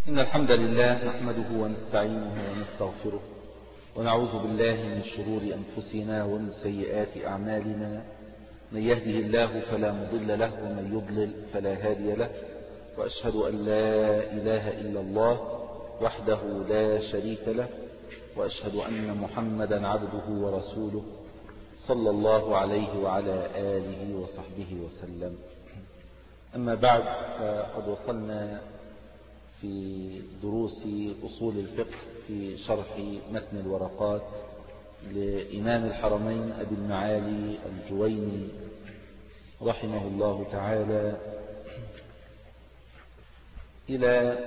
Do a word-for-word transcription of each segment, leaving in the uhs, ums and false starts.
إن الحمد لله نحمده ونستعينه ونستغفره ونعوذ بالله من شرور أنفسنا ومن سيئات أعمالنا. من يهده الله فلا مضل له ومن يضلل فلا هادي له، وأشهد أن لا إله إلا الله وحده لا شريك له، وأشهد أن محمدا عبده ورسوله صلى الله عليه وعلى آله وصحبه وسلم. أما بعد، فقد وصلنا في دروس أصول الفقه في شرح متن الورقات لإمام الحرمين أبي المعالي الجويني رحمه الله تعالى إلى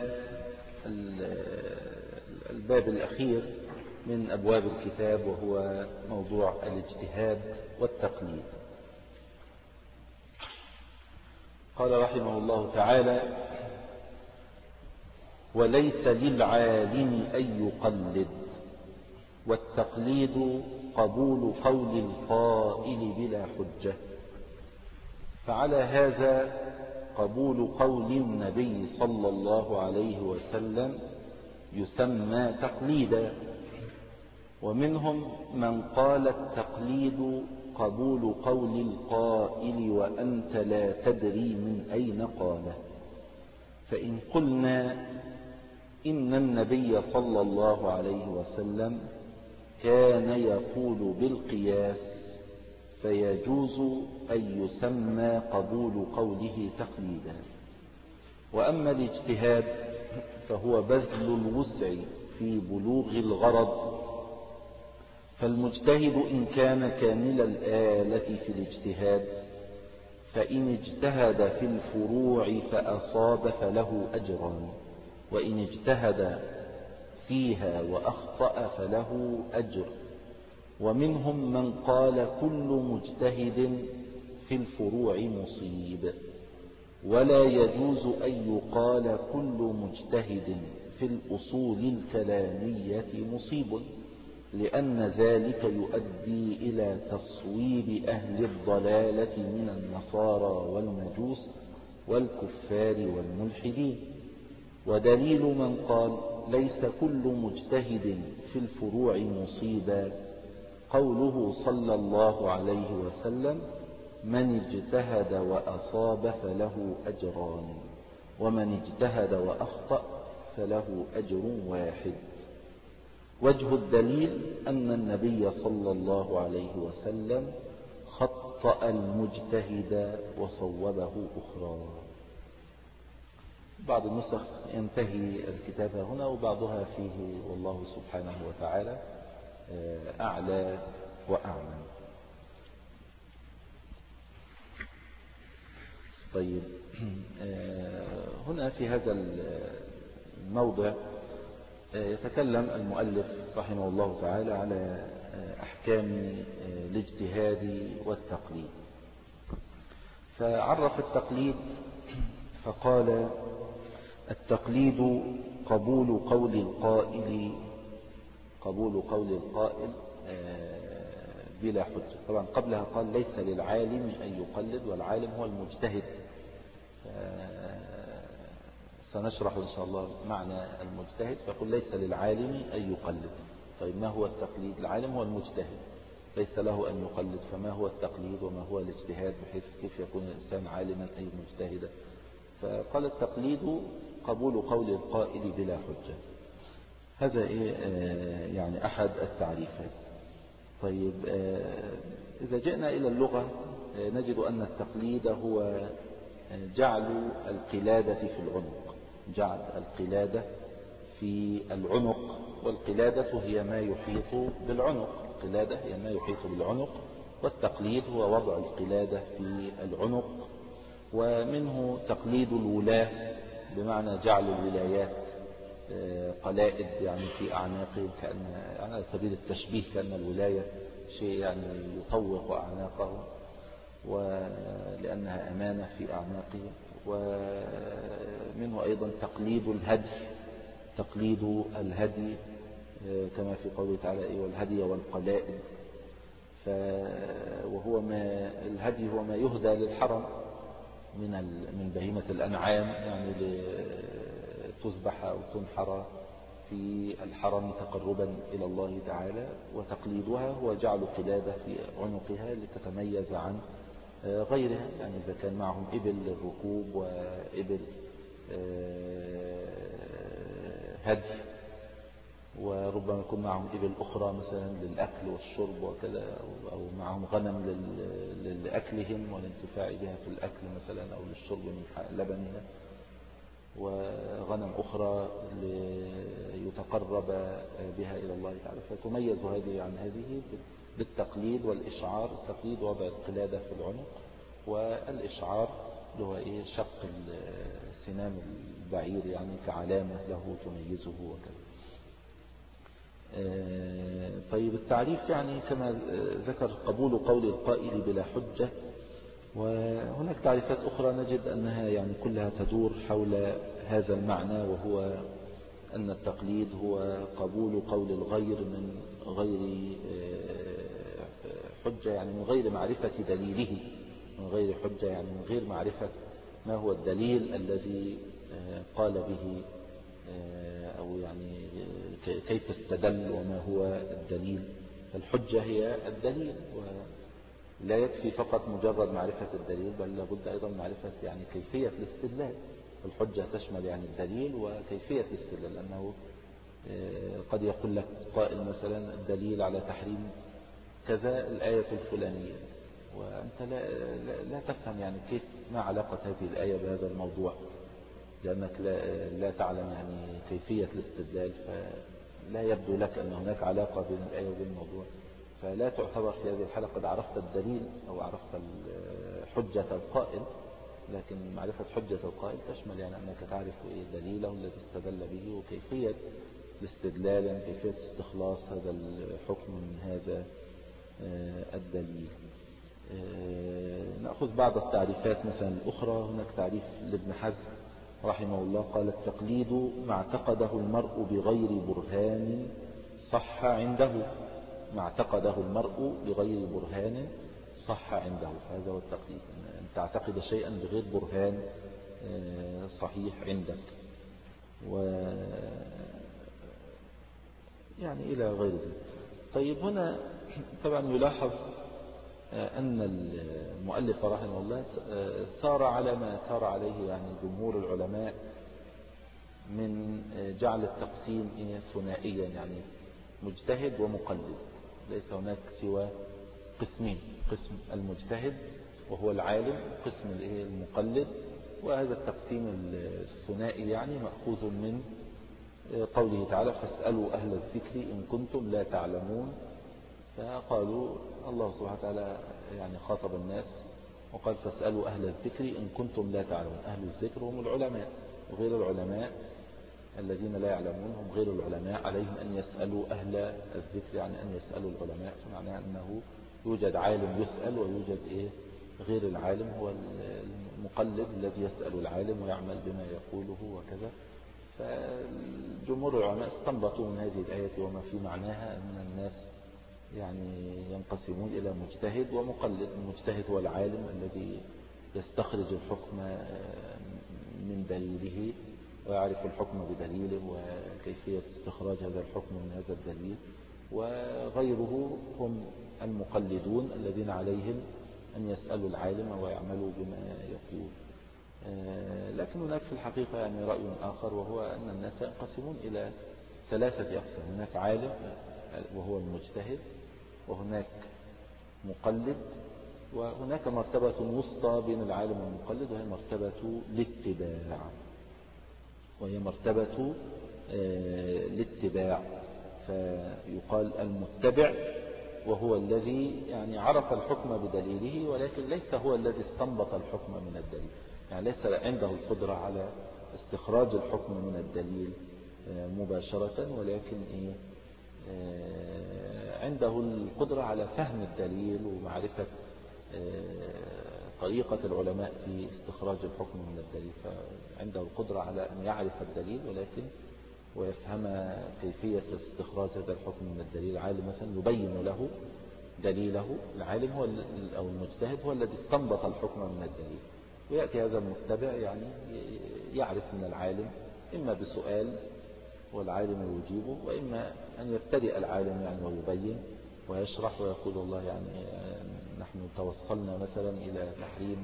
الباب الأخير من أبواب الكتاب، وهو موضوع الاجتهاد والتقليد. قال رحمه الله تعالى: وليس للعالم أن يقلد، والتقليد قبول قول القائل بلا حجة. فعلى هذا قبول قول النبي صلى الله عليه وسلم يسمى تقليدا. ومنهم من قال التقليد قبول قول القائل وأنت لا تدري من أين قاله. فإن قلنا إن النبي صلى الله عليه وسلم كان يقول بالقياس، فيجوز أن يسمى قبول قوله تقليدا. وأما الاجتهاد فهو بذل الوسع في بلوغ الغرض، فالمجتهد إن كان كامل الآلة في الاجتهاد، فإن اجتهد في الفروع فأصاب فله أجران، وإن اجتهد فيها وأخطأ فله أجر. ومنهم من قال كل مجتهد في الفروع مصيب، ولا يجوز أن يقال كل مجتهد في الأصول الكلامية مصيب، لأن ذلك يؤدي إلى تصويب أهل الضلالة من النصارى والمجوس والكفار والملحدين. ودليل من قال ليس كل مجتهد في الفروع مصيبا قوله صلى الله عليه وسلم: من اجتهد وأصاب فله أجران، ومن اجتهد وأخطأ فله أجر واحد. وجه الدليل أن النبي صلى الله عليه وسلم خطأ المجتهد وصوبه أخرى. بعض النسخ ينتهي الكتاب هنا، وبعضها فيه والله سبحانه وتعالى أعلى وأعلم. طيب، هنا في هذا الموضع يتكلم المؤلف رحمه الله تعالى على أحكام الاجتهاد والتقليد. فعرف التقليد فقال: التقليد قبول قول القائل قبول قول القائل بلا حجة. طبعا قبلها قال: ليس للعالم أن يقلد، والعالم هو المجتهد. سنشرح إن شاء الله معنى المجتهد. فيقول: ليس للعالم أن يقلد. طيب، ما هو التقليد؟ العالم هو المجتهد، ليس له أن يقلد، فما هو التقليد وما هو الاجتهاد، بحيث كيف يكون الإنسان عالما أي مجتهدا؟ فقال: التقليد قبول قول القائل بلا حجة. هذا إيه؟ آه يعني أحد التعريفات. طيب، آه إذا جئنا إلى اللغة آه نجد أن التقليد هو جعل القلادة في العنق، جعل القلادة في العنق. والقلادة هي ما يحيط بالعنق، القلادة هي ما يحيط بالعنق، والتقليد هو وضع القلادة في العنق. ومنه تقليد الولاة، بمعنى جعل الولايات قلائد يعني في أعناقهم، كأن يعني على سبيل التشبيه كأن الولاية شيء يعني يطوق أعناقهم، ولأنها أمانة في أعناقهم. ومنه أيضا تقليد الهدي، تقليد الهدي كما في قوله تعالى: والهدي والقلائد. وهو ما الهدي هو ما يهدى للحرم من من بهيمة الأنعام، يعني تذبح أو تنحر في الحرم تقربا إلى الله تعالى، وتقليدها هو جعل قلادة في عنقها لتتميز عن غيرها. يعني إذا كان معهم إبل للركوب وإبل هدي، وربما يكون معهم إبل أخرى مثلا للأكل والشرب وكذا، أو معهم غنم لأكلهم والانتفاع بها في الأكل مثلا أو للشرب من لبنها، وغنم أخرى ليتقرب بها إلى الله تعالى. فتميز هذه عن هذه بالتقليد والإشعار. التقليد وضع القلادة في العنق، والإشعار اللي هو إيه شق سنام البعير يعني كعلامة له تميزه وكذا. طيب التعريف يعني كما ذكر قبول قول القائل بلا حجة. وهناك تعريفات أخرى نجد أنها يعني كلها تدور حول هذا المعنى، وهو أن التقليد هو قبول قول الغير من غير حجة، يعني من غير معرفة دليله، من غير حجة يعني من غير معرفة ما هو الدليل الذي قال به، أو يعني كيف استدل وما هو الدليل. فالحجة هي الدليل، ولا يكفي فقط مجرد معرفة الدليل، بل لابد أيضا معرفة يعني كيفية الاستدلال. الحجة تشمل يعني الدليل وكيفية الاستدلال، لأنه قد يقول لك قائل مثلا الدليل على تحريم كذا الآية الفلانية، وأنت لا, لا, لا تفهم يعني كيف ما علاقة هذه الآية بهذا الموضوع، لأنك لا, لا تعلم يعني كيفية الاستدلال، فلا يبدو لك أن هناك علاقة بين الآية وبين الموضوع، فلا تعتبر في هذه الحلقة قد عرفت الدليل أو عرفت حجة القائل. لكن معرفة حجة القائل تشمل يعني أنك تعرف إيه دليله الذي استدل به، وكيفية الاستدلال يعني كيفية استخلاص هذا الحكم من هذا الدليل. نأخذ بعض التعريفات مثلا الأخرى. هناك تعريف لابن حزم رحمه الله قال: التقليد ما اعتقده المرء بغير برهان صح عنده. ما اعتقده المرء بغير برهان صح عنده، فهذا هو التقليد، أن تعتقد شيئا بغير برهان صحيح عندك، و يعني إلى غير ذلك. طيب هنا طبعا يلاحظ أن المؤلف رحمه الله سار على ما سار عليه يعني جمهور العلماء من جعل التقسيم ثنائيا، يعني مجتهد ومقلد. ليس هناك سوى قسمين: قسم المجتهد وهو العالم، قسم المقلد. وهذا التقسيم الثنائي يعني مأخوذ من قوله تعالى: فاسألوا أهل الذكر إن كنتم لا تعلمون. فقالوا الله سبحانه وتعالى يعني خاطب الناس وقال: فاسألوا أهل الذكر إن كنتم لا تعلمون. أهل الذكر هم العلماء، وغير العلماء الذين لا يعلمون هم غير العلماء، عليهم أن يسألوا أهل الذكر، يعني أن يسألوا العلماء. فمعنى أنه يوجد عالم يسأل، ويوجد إيه غير العالم هو المقلد الذي يسأل العالم ويعمل بما يقوله وكذا. فجمهور العلماء استنبطوا من هذه الآية وما في معناها أن الناس يعني ينقسمون إلى مجتهد ومقلد. المجتهد هو العالم الذي يستخرج الحكم من دليله ويعرف الحكم بدليله وكيفية استخراج هذا الحكم من هذا الدليل. وغيره هم المقلدون الذين عليهم أن يسألوا العالم ويعملوا بما يقول. لكن هناك في الحقيقة يعني رأي آخر، وهو أن الناس ينقسمون إلى ثلاثة أقسام: هناك عالم وهو المجتهد، وهناك مقلد، وهناك مرتبة وسطى بين العالم والمقلد، وهي مرتبة الاتباع وهي مرتبة الاتباع. فيقال المتبع وهو الذي يعني عرف الحكم بدليله، ولكن ليس هو الذي استنبط الحكم من الدليل، يعني ليس عنده القدرة على استخراج الحكم من الدليل مباشرة، ولكن إيه عنده القدرة على فهم الدليل ومعرفة طريقة العلماء في استخراج الحكم من الدليل. فعنده القدرة على أن يعرف الدليل ولكن ويفهم كيفية استخراج هذا الحكم من الدليل. عالم مثلا يبين له دليله، العالم هو أو المجتهد هو الذي استنبط الحكم من الدليل، ويأتي هذا المتبع يعني يعرف من العالم إما بسؤال والعالم يجيبه، وإما أن يبتدئ العالم يعني ويبين ويشرح ويقول الله يعني نحن توصلنا مثلا إلى تحريم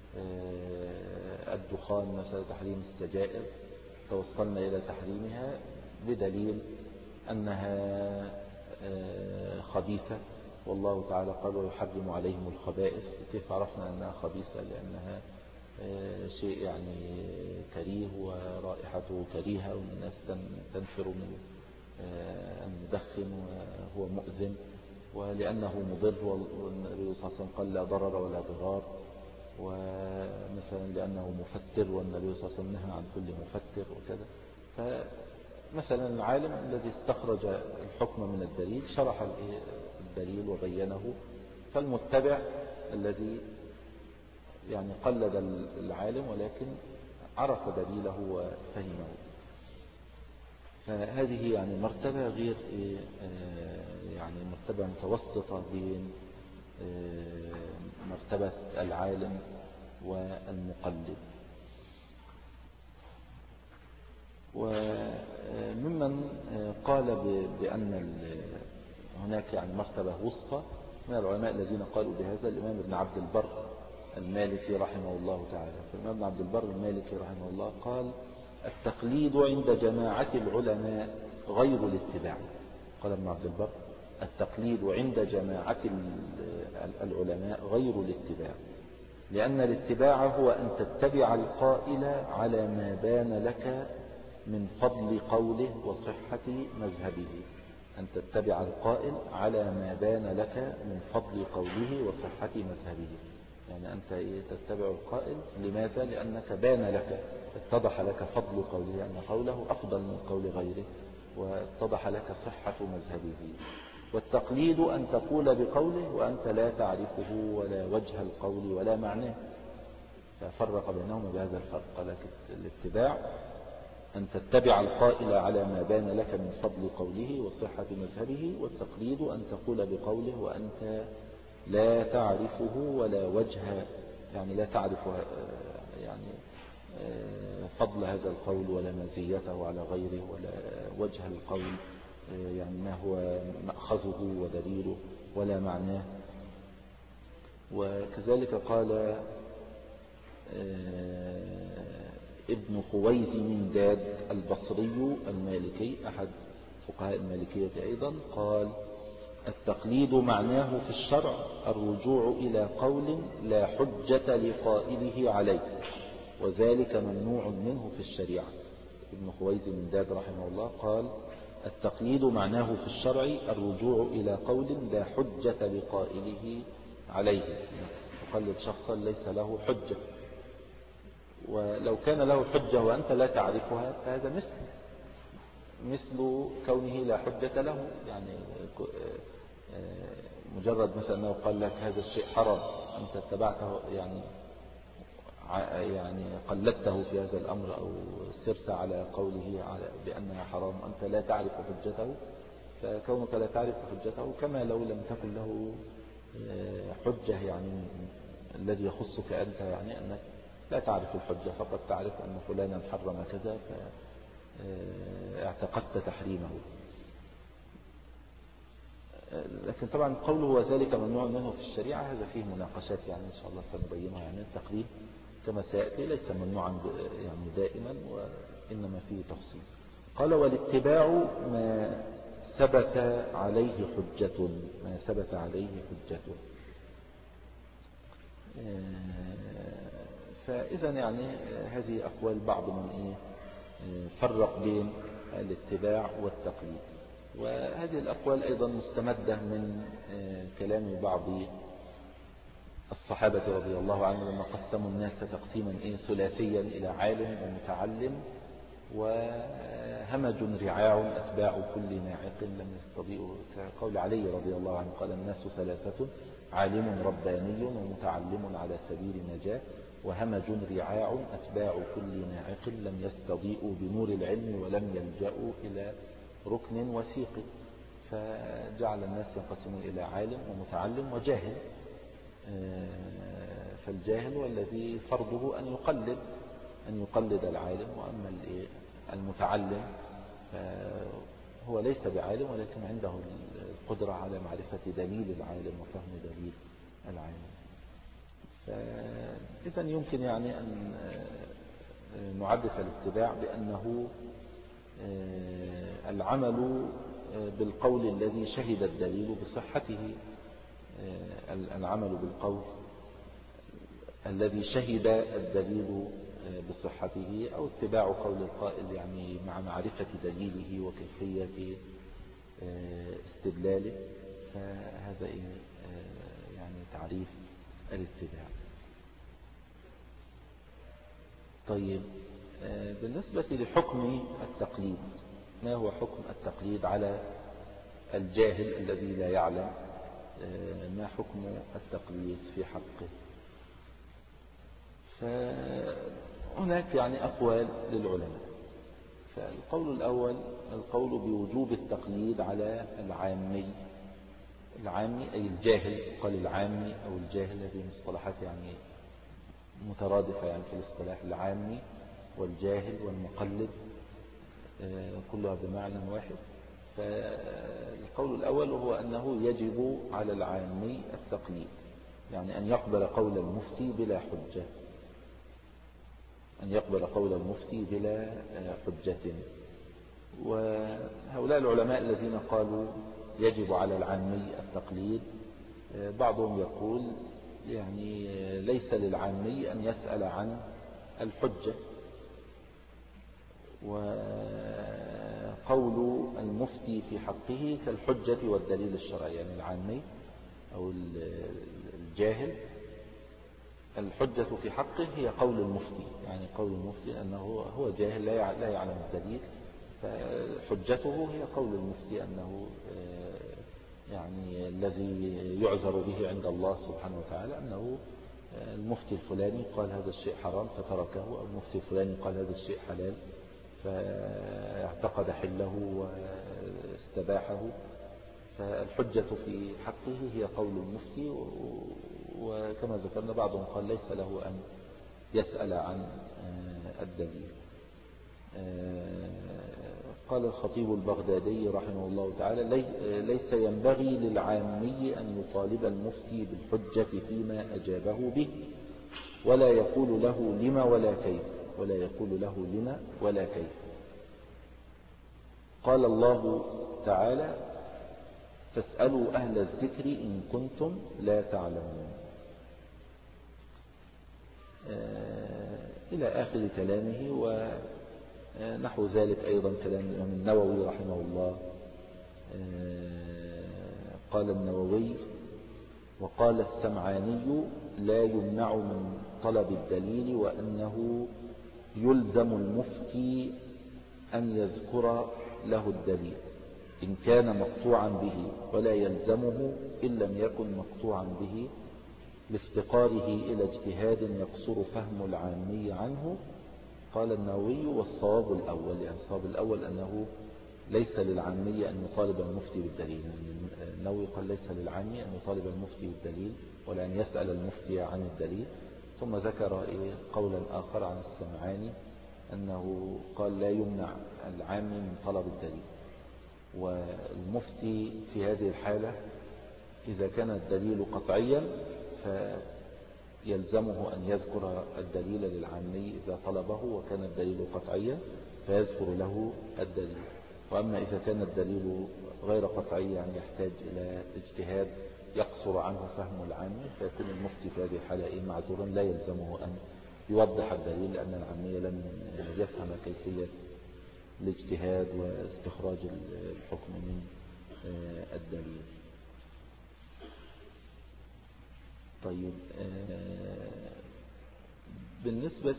الدخان مثلا، تحريم السجائر، توصلنا إلى تحريمها بدليل أنها خبيثة، والله تعالى قال ويحرم عليهم الخبائث. كيف عرفنا أنها خبيثة؟ لأنها شيء يعني كريه ورائحته كريهة والناس تنفر من المدخن وهو مؤذن، ولأنه مضر، والنبي صلى الله عليه وسلم قال لا ضرر ولا ضرار، ومثلا لأنه مفتر والنبي صلى الله عليه وسلم نهى عن كل مفتر وكذا. فمثلا العالم الذي استخرج الحكم من الدليل شرح الدليل وبينه، فالمتبع الذي يعني قلد العالم ولكن عرف دليله وفهمه. فهذه يعني مرتبة غير يعني مرتبة متوسطة بين مرتبة العالم والمقلد. وممن قال بأن هناك يعني مرتبة وسطى من العلماء الذين قالوا بهذا الإمام ابن عبد البر المالكي رحمه الله تعالى. فالإمام ابن عبد البر المالكي رحمه الله قال التقليد عند جماعة العلماء غير الاتباع. قال ابن عبد البر التقليد عند جماعة العلماء غير الاتباع، لأن الاتباع هو أن تتبع القائل على ما بان لك من فضل قوله وصحة مذهبه. أن تتبع القائل على ما بان لك من فضل قوله وصحة مذهبه، يعني أنت تتبع القائل لماذا؟ لأنك بان لك، اتضح لك فضل قوله، أن قوله أفضل من قول غيره، واتضح لك صحة مذهبه. والتقليد أن تقول بقوله وأنت لا تعرفه ولا وجه القول ولا معناه، ففرق بينهما بهذا الفرق. قال الاتباع أن تتبع القائل على ما بان لك من فضل قوله وصحة مذهبه، والتقليد أن تقول بقوله وأنت لا تعرفه ولا وجه، يعني لا تعرف يعني فضل هذا القول ولا مزيته على غيره ولا وجه القول، يعني ما هو مأخذه ودليله ولا معناه. وكذلك قال ابن خويز من داد البصري المالكي أحد فقهاء المالكية أيضا، قال التقليد معناه في الشرع الرجوع إلى قول لا حجة لقائله عليه، وذلك ممنوع منه في الشريعة. ابن خويز من داد رحمه الله قال التقليد معناه في الشرع الرجوع إلى قول لا حجة لقائله عليه، تقلد شخصا ليس له حجة، ولو كان له حجة وأنت لا تعرفها فهذا مثل مثل كونه لا حجة له. يعني مجرد مثلا أنه قال لك هذا الشيء حرام، أنت اتبعته يعني يعني قلدته في هذا الأمر أو سرت على قوله على بأنها حرام، أنت لا تعرف حجته، فكونك لا تعرف حجته كما لو لم تكن له حجة، يعني الذي يخصك أنت يعني أنك لا تعرف الحجة، فقط تعرف أن فلانا حرم كذا فاعتقدت تحريمه. لكن طبعا قوله وذلك ممنوع منه في الشريعة هذا فيه مناقشات، يعني إن شاء الله سنبينها. يعني التقليد كما سيأتي ليس ممنوعا يعني دائما، وإنما فيه تفصيل. قال والاتباع ما ثبت عليه حجة، ما ثبت عليه حجة. فإذا يعني هذه أقوال بعض من إيه فرق بين الاتباع والتقليد، وهذه الأقوال أيضا مستمدة من كلام بعض الصحابة رضي الله عنهم لما قسموا الناس تقسيما إيه ثلاثيا إلى عالم ومتعلم وهمج رعاع أتباع كل ناعق لم يستطيعوا، كقول علي رضي الله عنه قال الناس ثلاثة عالم رباني ومتعلم على سبيل النجاة وهمج رعاع أتباع كل ناعق لم يستضيئوا بنور العلم ولم يلجأوا إلى ركن وثيق. فجعل الناس ينقسمون إلى عالم ومتعلم وجاهل، فالجاهل هو الذي فرضه أن يقلد أن يقلد العالم، وأما المتعلم هو ليس بعالم ولكن عنده القدرة على معرفة دليل العالم وفهم دليل العالم. فإذا يمكن يعني أن نعرف الاتباع بأنه العمل بالقول الذي شهد الدليل بصحته، العمل بالقول الذي شهد الدليل بصحته، أو اتباع قول القائل يعني مع معرفة دليله وكيفية استدلاله. فهذا يعني تعريف الاتباع. طيب، بالنسبة لحكم التقليد، ما هو حكم التقليد على الجاهل الذي لا يعلم؟ ما حكم التقليد في حقه؟ فهناك يعني أقوال للعلماء. فالقول الأول القول بوجوب التقليد على العامي. العامي أي الجاهل، قال العامي أو الجاهل، هذه مصطلحات يعني مترادفة يعني في الاصطلاح، العامي والجاهل والمقلد كلها بمعنى واحد. فالقول الأول هو أنه يجب على العامي التقليد، يعني أن يقبل قول المفتي بلا حجة، أن يقبل قول المفتي بلا حجة. وهؤلاء العلماء الذين قالوا يجب على العامي التقليد، بعضهم يقول يعني ليس للعامي أن يسأل عن الحجة، وقول المفتي في حقه كالحجة والدليل الشرعي. يعني العامي أو الجاهل الحجة في حقه هي قول المفتي، يعني قول المفتي أنه هو جاهل لا يعلم الدليل، فحجته هي قول المفتي أنه يعني الذي يعذر به عند الله سبحانه وتعالى، أنه المفتي الفلاني قال هذا الشيء حرام فتركه، أو المفتي الفلاني قال هذا الشيء حلال فاعتقد حله واستباحه. فالحجة في حقه هي قول المفتي، وكما ذكرنا بعضهم قال ليس له أن يسأل عن الدليل. قال الخطيب البغدادي رحمه الله تعالى: ليس ينبغي للعامي أن يطالب المفتي بالحجة فيما أجابه به، ولا يقول له لما ولا كيف، ولا يقول له لما ولا كيف. قال الله تعالى: فاسألوا أهل الذكر إن كنتم لا تعلمون، إلى آخر كلامه. ونحو ذلك أيضا كلام الإمام النووي رحمه الله. قال النووي: وقال السمعاني: لا يمنع من طلب الدليل، وأنه يلزم المفتي أن يذكر له الدليل إن كان مقطوعا به، ولا يلزمه إن لم يكن مقطوعا به، لافتقاره إلى اجتهاد يقصر فهم العامي عنه. قال النووي: والصواب الأول، يعني الصواب الأول أنه ليس للعامي أن يطالب المفتي بالدليل. يعني النووي قال ليس للعامي أن يطالب المفتي بالدليل ولا أن يسأل المفتي عن الدليل. ثم ذكر قولا آخر عن السمعاني أنه قال لا يمنع العامي من طلب الدليل، والمفتي في هذه الحالة إذا كان الدليل قطعيا فيلزمه أن يذكر الدليل للعامي إذا طلبه، وكان الدليل قطعيا فيذكر له الدليل. وأما إذا كان الدليل غير قطعي، يعني يحتاج إلى اجتهاد يقصر عنه فهم العامي، فيكون المفتي في هذه الحالة معذورا لا يلزمه أن يوضح الدليل، لأن العامي لم يفهم كيفية الاجتهاد واستخراج الحكم من الدليل. طيب، بالنسبة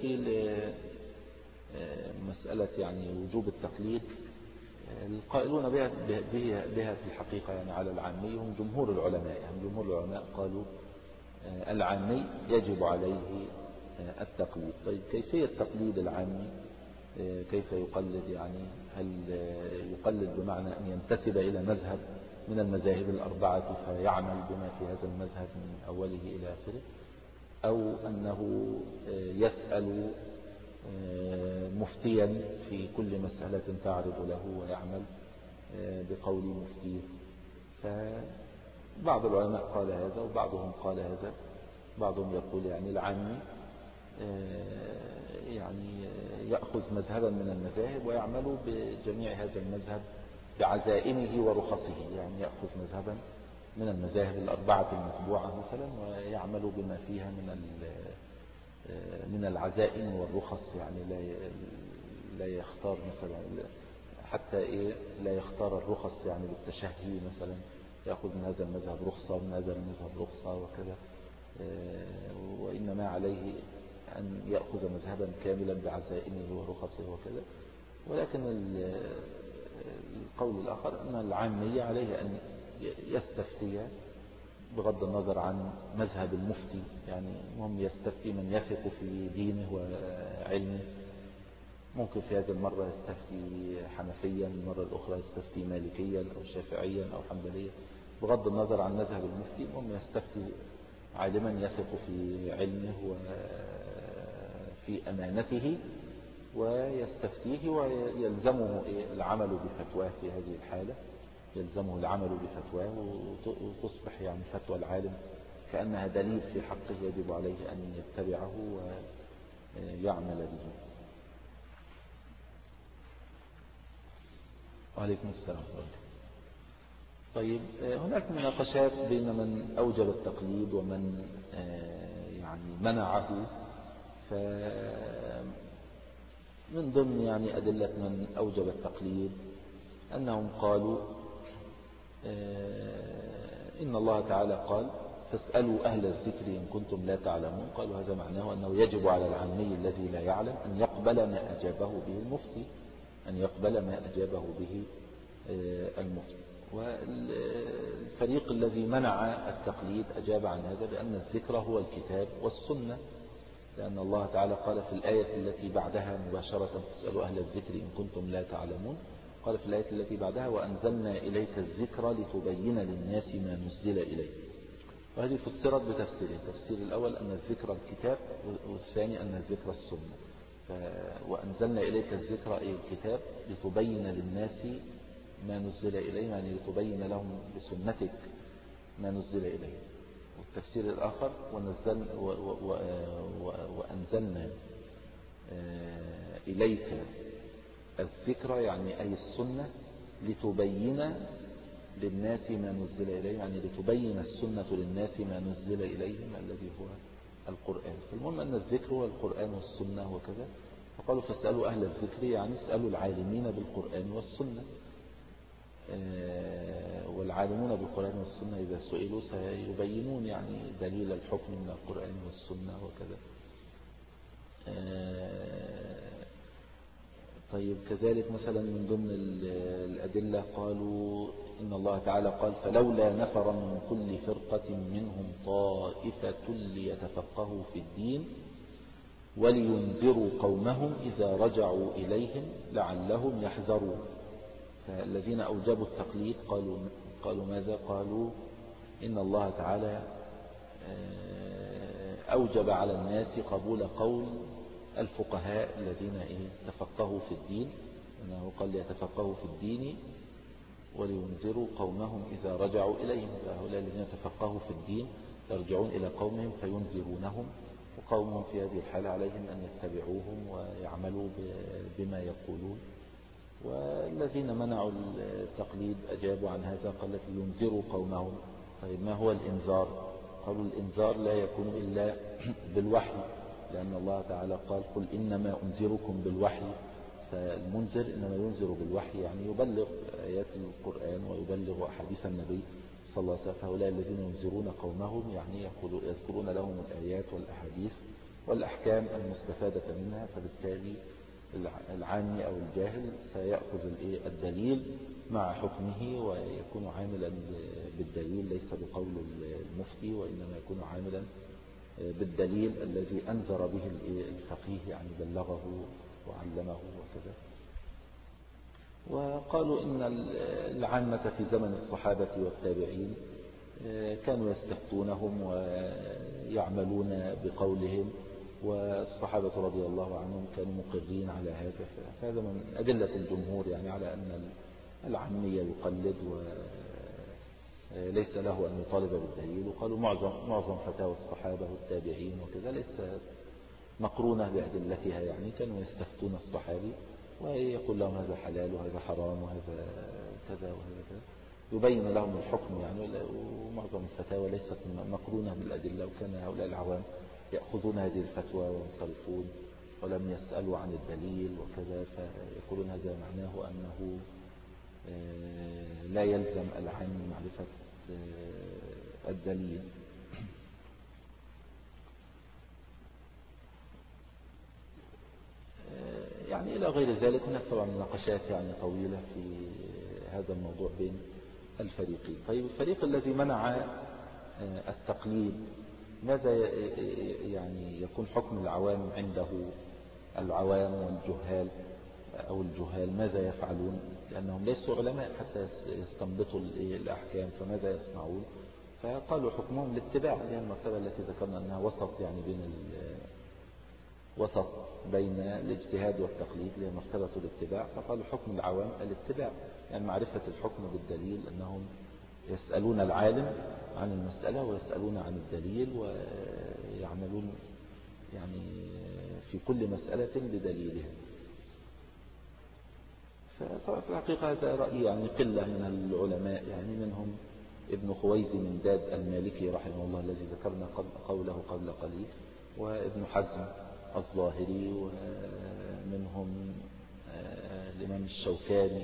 لمسألة يعني وجوب التقليد، القائلون بها, بها في الحقيقة يعني على العامي هم جمهور العلماء. يعني جمهور العلماء قالوا العامي يجب عليه التقليد. طيب، كيفية تقليد العامي؟ كيف يقلد؟ يعني هل يقلد بمعنى أن ينتسب إلى مذهب من المذاهب الأربعة فيعمل بما في هذا المذهب من أوله إلى آخره، أو أنه يسأل مفتيا في كل مسألة تعرض له ويعمل بقول مفتيه. فبعض العلماء قال هذا وبعضهم قال هذا. بعضهم يقول يعني العامي يعني يأخذ مذهبا من المذاهب ويعمل بجميع هذا المذهب بعزائمه ورخصه، يعني يأخذ مذهبا من المذاهب الأربعة المتبوعة مثلا ويعمل بما فيها من من العزائم والرخص، يعني لا لا يختار مثلا حتى إيه لا يختار الرخص يعني بالتشهي مثلا، يأخذ من هذا المذهب رخصة ومن هذا المذهب رخصة وكذا، وإنما عليه أن يأخذ مذهبا كاملا بعزائمه ورخصه وكذا. ولكن القول الآخر أن العامية عليه أن يستفتي بغض النظر عن مذهب المفتي، يعني هم يستفتي من يثق في دينه وعلمه. ممكن في هذه المرة يستفتي حنفيا، المرة الأخرى يستفتي مالكيا أو شافعيا أو حنبليا، بغض النظر عن مذهب المفتي. هم يستفتي عالما يثق في علمه وفي أمانته ويستفتيه ويلزمه العمل بفتواه في هذه الحالة، يلزمه العمل بفتواه وتصبح يعني فتوى العالم كأنها دليل في حقه يجب عليه أن يتبعه ويعمل به. وعليكم السلام. طيب هناك مناقشات بين من أوجب التقليد ومن يعني منعه. فمن ضمن يعني أدلة من أوجب التقليد أنهم قالوا إن الله تعالى قال فاسألوا أهل الذكر إن كنتم لا تعلمون. قالوا هذا معناه أنه يجب على العامي الذي لا يعلم أن يقبل ما أجابه به المفتي، أن يقبل ما أجابه به المفتي. والفريق الذي منع التقليد أجاب عن هذا بأن الذكر هو الكتاب والسنة، لأن الله تعالى قال في الآية التي بعدها مباشرة فاسألوا أهل الذكر إن كنتم لا تعلمون، قال في الآية التي بعدها وأنزلنا إليك الذكر لتبين للناس ما نزل إليه. وهذه فسرت بتفسيرين: التفسير الأول أن الذكر الكتاب، والثاني أن الذكر السنة. وأنزلنا إليك الذكر أي الكتاب لتبين للناس ما نزل إليه، يعني لتبين لهم بسنتك ما نزل إليه. والتفسير الآخر ونزل و و و وأنزلنا إليك الذكر يعني أي السنة لتبين للناس ما نزل إليه، يعني لتبين السنة للناس ما نزل إليهم الذي هو القرآن. فالمهم أن الذكر هو القرآن والسنة وكذا. فقالوا فاسألوا أهل الذكر يعني اسألوا العالمين بالقرآن والسنة، والعالمون بالقرآن والسنة إذا سئلوا سيبينون يعني دليل الحكم من القرآن والسنة وكذا. طيب كذلك مثلا من ضمن الأدلة قالوا إن الله تعالى قال فلولا نفر من كل فرقة منهم طائفة ليتفقهوا في الدين ولينذروا قومهم إذا رجعوا إليهم لعلهم يحذرون. فالذين أوجبوا التقليد قالوا قالوا ماذا؟ قالوا إن الله تعالى أوجب على الناس قبول قول الفقهاء الذين تفقهوا في الدين، أنه قال يتفقهوا في الدين ولينذروا قومهم إذا رجعوا إليهم. فهؤلاء الذين تفقهوا في الدين يرجعون إلى قومهم فينذرونهم، وقومهم في هذه الحالة عليهم أن يتبعوهم ويعملوا بما يقولون. والذين منعوا التقليد أجابوا عن هذا، قال لك ينذروا قومهم. طيب ما هو الإنذار؟ قالوا الإنذار لا يكون إلا بالوحي، لأن الله تعالى قال قل إنما أنذركم بالوحي. فالمنذر إنما ينذر بالوحي، يعني يبلغ آيات القرآن ويبلغ أحاديث النبي صلى الله عليه وسلم. فهؤلاء الذين ينذرون قومهم يعني يذكرون لهم الآيات والأحاديث والأحكام المستفادة منها. فبالتالي العامي أو الجاهل سيأخذ الدليل مع حكمه ويكون عاملا بالدليل ليس بقول المفتي، وإنما يكون عاملا بالدليل الذي أنذر به الفقيه، يعني بلغه وعلمه وكذا. وقالوا إن العامة في زمن الصحابة والتابعين كانوا يستفتونهم ويعملون بقولهم والصحابة رضي الله عنهم كانوا مقرين على هذا. فهذا من أدلة الجمهور يعني على أن العامية يقلد وليس له أن يطالب بالدليل. وقالوا معظم, معظم فتاوى الصحابة والتابعين وكذا ليس مقرونة بأدلتها، يعني كانوا يستفتون الصحابي ويقول لهم هذا حلال وهذا حرام وهذا كذا وهذا كذا، يبين لهم الحكم يعني. ومعظم الفتاوى ليست مقرونة بالأدلة، وكان هؤلاء العوام يأخذون هذه الفتوى وينصرفون ولم يسألوا عن الدليل وكذا، فيقولون هذا معناه أنه لا يلزم العام معرفة الدليل. يعني إلى غير ذلك. هناك طبعا مناقشات يعني طويلة في هذا الموضوع بين الفريقين. طيب الفريق الذي منع التقليد ماذا يعني يكون حكم العوام عنده؟ العوام والجهال أو الجهال ماذا يفعلون؟ لأنهم ليسوا علماء حتى يستنبطوا الأحكام، فماذا يصنعون؟ فقالوا حكمهم الاتباع، لأن المرتبة التي ذكرنا أنها وسط يعني بين وسط بين الاجتهاد والتقليد اللي هي مرتبة الاتباع. فقالوا حكم العوام الاتباع، يعني معرفة الحكم بالدليل، أنهم يسألون العالم عن المسألة ويسألون عن الدليل ويعملون يعني في كل مسألة بدليلها. ففي الحقيقة هذا رأي يعني قلة من العلماء، يعني منهم ابن خويز من داد المالكي رحمه الله الذي ذكرنا قوله قبل قليل، وابن حزم الظاهري، ومنهم الإمام الشوكاني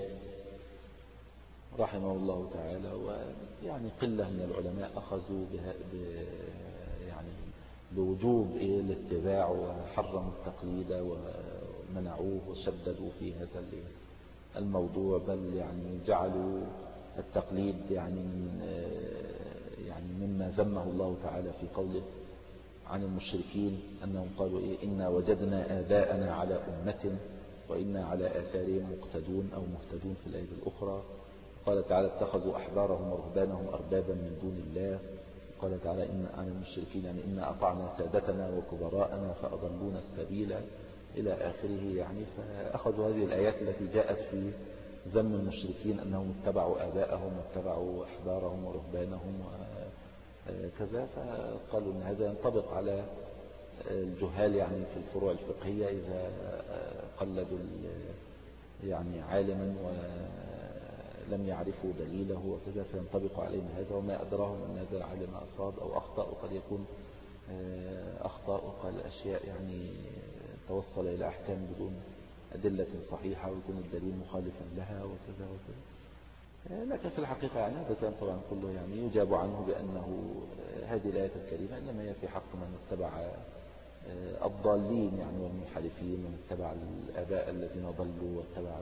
رحمه الله تعالى. ويعني قلة من العلماء أخذوا بها يعني بوجوب الاتباع وحرموا التقليد ومنعوه وشددوا في هذا الموضوع، بل يعني جعلوا التقليد يعني يعني مما ذمه الله تعالى في قوله عن المشركين أنهم قالوا إيه إنا وجدنا آباءنا على أمة وإنا على آثارهم مقتدون أو مهتدون في الآية الأخرى. قال تعالى اتخذوا أحبارهم ورهبانهم أربابا من دون الله. قال تعالى إن عن المشركين يعني إنا أطعنا سادتنا وكبراءنا فأضلونا السبيل إلى آخره. يعني فأخذوا هذه الآيات التي جاءت في ذم المشركين أنهم اتبعوا آباءهم واتبعوا أحبارهم ورهبانهم وكذا، فقالوا أن هذا ينطبق على الجهال يعني في الفروع الفقهية إذا قلدوا يعني عالما ولم يعرفوا دليله وكذا فينطبق عليهم هذا، وما أدراهم أن هذا العالم أصاب أو أخطأ، وقد يكون أخطأ وقال أشياء يعني توصل إلى أحكام بدون أدلة صحيحة ويكون الدليل مخالفا لها وكذا وكذا. لكن في الحقيقة يعني هذا كان طبعا كله يعني يجاب عنه بأنه هذه الآية الكريمة إنما هي في حق من اتبع الضالين يعني والمنحرفين، ومن اتبع الآباء الذين ضلوا واتبع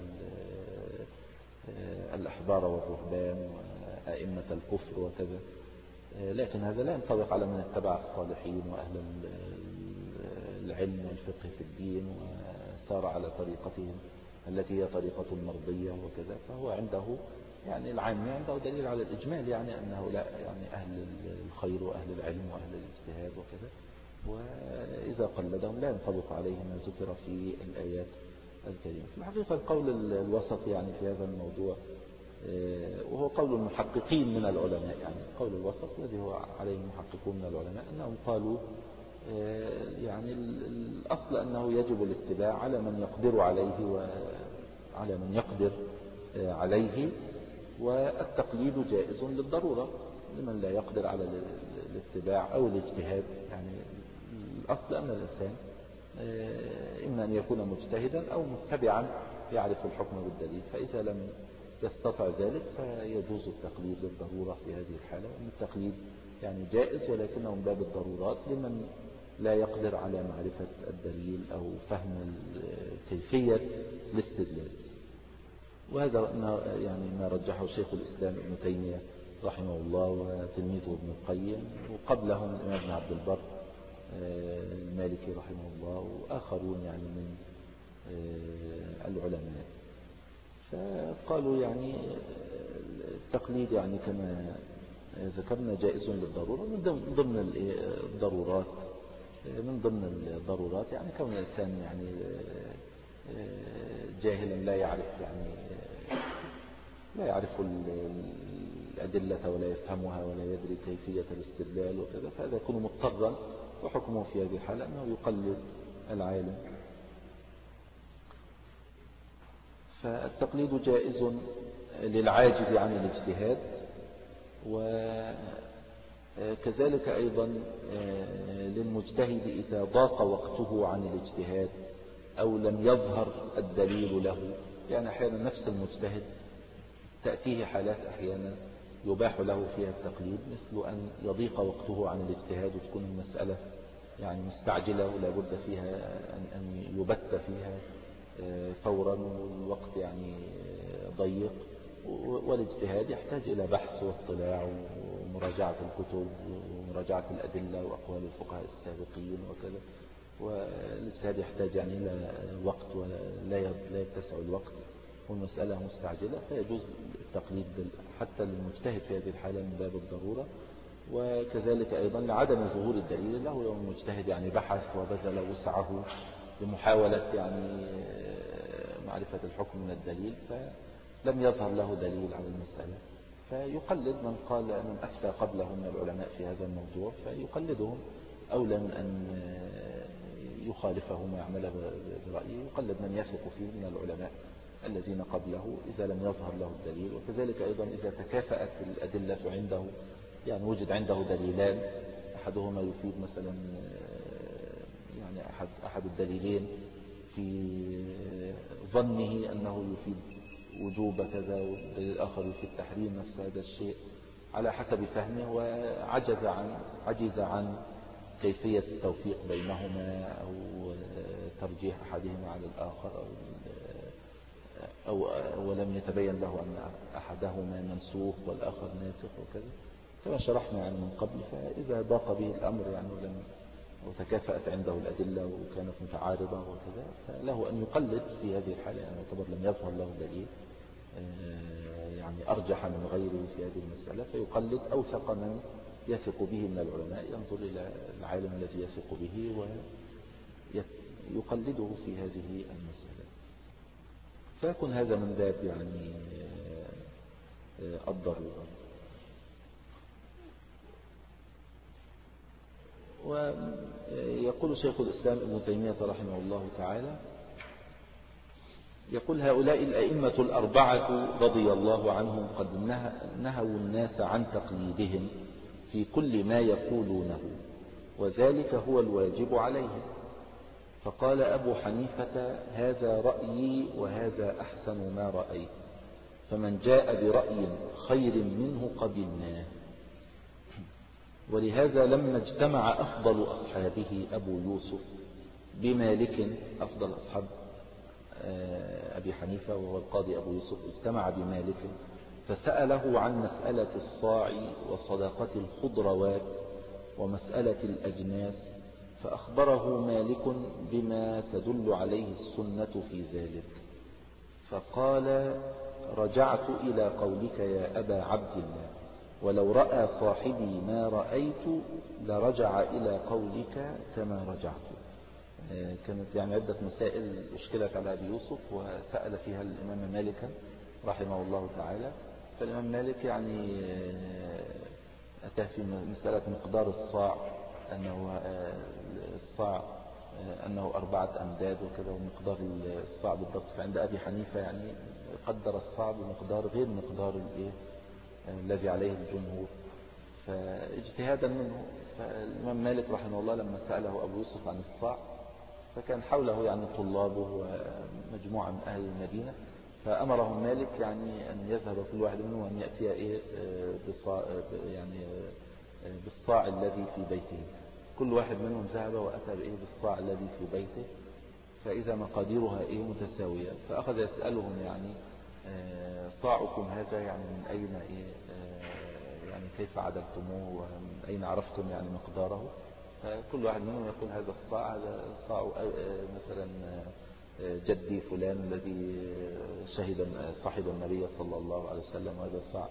الأحبار والرهبان وأئمة الكفر وكذا. لكن هذا لا ينطبق على من اتبع الصالحين وأهل العلم والفقه في الدين وسار على طريقتهم التي هي طريقة مرضية وكذا. فهو عنده يعني العام عنده دليل على الإجمال يعني أن هؤلاء يعني أهل الخير وأهل العلم وأهل الاجتهاد وكذا، وإذا قلدهم لا ينطبق عليه ما ذكر في الآيات الكريمة. في الحقيقة القول الوسط يعني في هذا الموضوع وهو قول المحققين من العلماء، يعني قول الوسط الذي هو عليه المحققون من العلماء أنهم قالوا يعني الأصل أنه يجب الاتباع على من يقدر عليه وعلى من يقدر عليه، والتقليد جائز للضرورة لمن لا يقدر على الاتباع أو الاجتهاد. يعني الأصل أن الإنسان إما أن يكون مجتهدا أو متبعا يعرف الحكم بالدليل، فإذا لم يستطع ذلك فيجوز التقليد للضرورة في هذه الحالة. وأن التقليد يعني جائز ولكنه من باب الضرورات لمن لا يقدر على معرفة الدليل أو فهم كيفية الاستدلال. وهذا يعني ما رجحه شيخ الإسلام ابن تيمية رحمه الله وتلميذه ابن القيم، وقبلهم الإمام ابن عبد البر المالكي رحمه الله وآخرون يعني من العلماء. فقالوا يعني التقليد يعني كما ذكرنا جائز للضرورة من ضمن الضرورات من ضمن الضرورات يعني كون الإنسان يعني جاهلا لا يعرف يعني لا يعرف الأدلة ولا يفهمها ولا يدري كيفية الاستدلال وكذا، فهذا يكون مضطرا، وحكمه في هذه الحالة أنه يقلد العالم. فالتقليد جائز للعاجز عن الاجتهاد، وكذلك أيضا للمجتهد إذا ضاق وقته عن الاجتهاد أو لم يظهر الدليل له. يعني أحيانا نفس المجتهد تأتيه حالات أحيانا يباح له فيها التقليد، مثل أن يضيق وقته عن الاجتهاد وتكون المسألة يعني مستعجلة ولا بد فيها أن يبت فيها فورا، والوقت يعني ضيق، والاجتهاد يحتاج إلى بحث واطلاع ومراجعة الكتب ومراجعة الأدلة وأقوال الفقهاء السابقين وكذا، والاجتهاد يحتاج يعني إلى وقت ولا يتسع الوقت والمسألة مستعجلة، فيجوز التقليد حتى للمجتهد في هذه الحالة من باب الضرورة. وكذلك أيضا لعدم ظهور الدليل له، يوم المجتهد يعني بحث وبذل وسعه لمحاولة يعني معرفة الحكم من الدليل فلم يظهر له دليل على المسألة، فيقلد من قال من أفتى قبله من العلماء في هذا الموضوع، فيقلدهم أولى من أن يخالفهم ويعمل برأيه، يقلد من يثق فيه من العلماء الذين قبله إذا لم يظهر له الدليل. وكذلك أيضا إذا تكافأت الأدلة عنده، يعني وجد عنده دليلان أحدهما يفيد مثلا يعني أحد, أحد الدليلين في ظنه أنه يفيد وجوب كذا، والدليل الآخر يفيد تحريم نفس هذا الشيء على حسب فهمه، وعجز عن عجز عن كيفية التوفيق بينهما أو ترجيح أحدهما على الآخر، أو أو ولم يتبين له أن أحدهما منسوخ والآخر ناسخ وكذا كما شرحنا يعني من قبل. فإذا ضاق به الأمر يعني ولم وتكافأت عنده الأدلة وكانت متعارضة وكذا، فله أن يقلد في هذه الحالة، يعني يعتبر لم يظهر له دليل يعني أرجح من غيره في هذه المسألة، فيقلد أوثق من يثق به من العلماء، ينظر إلى العالم الذي يثق به ويقلده في هذه المسألة. فيكون هذا من باب يعني الضرورة. ويقول شيخ الإسلام ابن تيمية رحمه الله تعالى، يقول هؤلاء الأئمة الأربعة رضي الله عنهم قد نهوا الناس عن تقليدهم في كل ما يقولونه، وذلك هو الواجب عليهم. فقال أبو حنيفة هذا رأيي وهذا أحسن ما رأيت، فمن جاء برأي خير منه قبلناه. ولهذا لما اجتمع أفضل أصحابه أبو يوسف بمالك، أفضل أصحاب أبي حنيفة وهو القاضي أبو يوسف، اجتمع بمالك فسأله عن مسألة الصاع وصدقة الخضروات ومسألة الأجناس، فأخبره مالك بما تدل عليه السنة في ذلك، فقال رجعت إلى قولك يا أبا عبد الله، ولو رأى صاحبي ما رأيت لرجع إلى قولك كما رجعت. كانت يعني عدة مسائل أشكلت على أبي يوسف وسأل فيها الإمام مالك رحمه الله تعالى. فالإمام مالك يعني أتاه في مسألة مقدار الصاع، أنه الصاع أنه أربعة أمداد وكذا، ومقدار الصاع بالضبط. فعند أبي حنيفة يعني قدر الصاع بمقدار غير مقدار الذي عليه الجمهور، فاجتهادا منه. فالإمام مالك رحمه الله لما سأله أبو يوسف عن الصاع، فكان حوله يعني طلابه ومجموعة من أهل المدينة، فأمرهم مالك يعني أن يذهب كل واحد منهم وأن يأتي إيه بالصاع يعني بالصاع الذي في بيته. كل واحد منهم ذهب وأتى بإيه بالصاع الذي في بيته، فإذا مقاديرها إيه متساوية. فأخذ يسألهم يعني صاعكم هذا يعني من أين إيه يعني كيف عدلتموه ومن أين عرفتم يعني مقداره؟ فكل واحد منهم يقول هذا الصاع هذا صاع مثلا جدي فلان الذي شهد صاحب النبي صلى الله عليه وسلم، وهذا صاع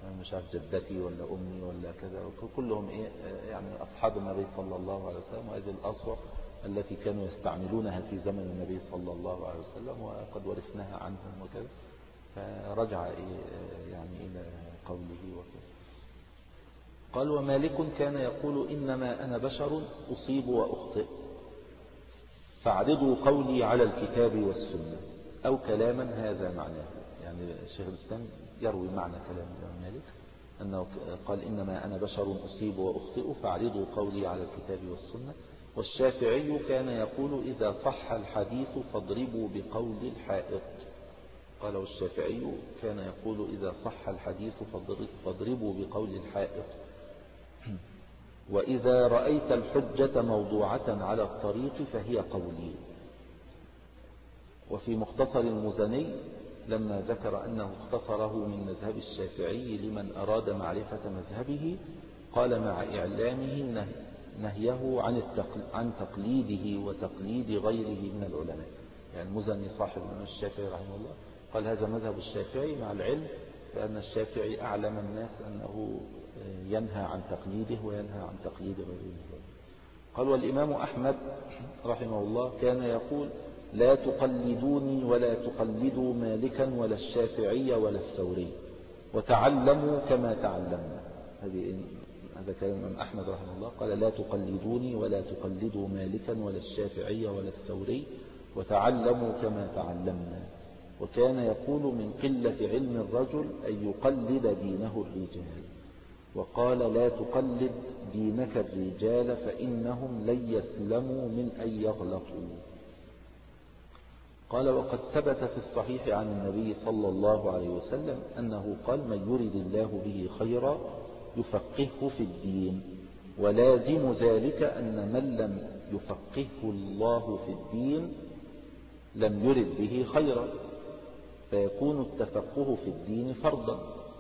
مش عارف جدتي ولا أمي ولا كذا، كلهم إيه يعني أصحاب النبي صلى الله عليه وسلم، وهذه الأصوات التي كانوا يستعملونها في زمن النبي صلى الله عليه وسلم وقد ورثناها عنهم وكذا. فرجع إيه يعني إلى قوله وكذا. قال ومالك كان يقول إنما أنا بشر أصيب وأخطئ فاعرضوا قولي على الكتاب والسنة، أو كلاما هذا معناه. يعني الشيخ الإسلام يروي معنى كلام الإمام مالك أنه قال إنما أنا بشر أصيب وأخطئ فاعرضوا قولي على الكتاب والسنة. والشافعي كان يقول إذا صح الحديث فاضربوا بقول الحائط. قال والشافعي كان يقول إذا صح الحديث فاضربوا بقول الحائط. وإذا رأيت الحجة موضوعة على الطريق فهي قولي. وفي مختصر المزني لما ذكر أنه اختصره من مذهب الشافعي لمن أراد معرفة مذهبه قال مع إعلامه نهيه عن عن تقليده وتقليد غيره من العلماء. يعني المزني صاحب من الشافعي رحمه الله قال هذا مذهب الشافعي مع العلم بأن الشافعي أعلم الناس أنه ينهى عن تقليده وينهى عن تقليد غيره. قال والإمام أحمد رحمه الله كان يقول لا تقلدوني ولا تقلدوا مالكا ولا الشافعي ولا الثوري وتعلموا كما تعلمنا. هذه هذا كلام الإمام أحمد رحمه الله قال لا تقلدوني ولا تقلدوا مالكا ولا الشافعي ولا الثوري وتعلموا كما تعلمنا. وكان يقول من قلة علم الرجل أن يقلد دينه الرجال. وقال لا تقلد دينك الرجال فإنهم لن يسلموا من أن يغلطوا. قال وقد ثبت في الصحيح عن النبي صلى الله عليه وسلم أنه قال من يرد الله به خيرا يفقهه في الدين. ولازم ذلك أن من لم يفقهه الله في الدين لم يرد به خيرا، فيكون التفقه في الدين فرضا.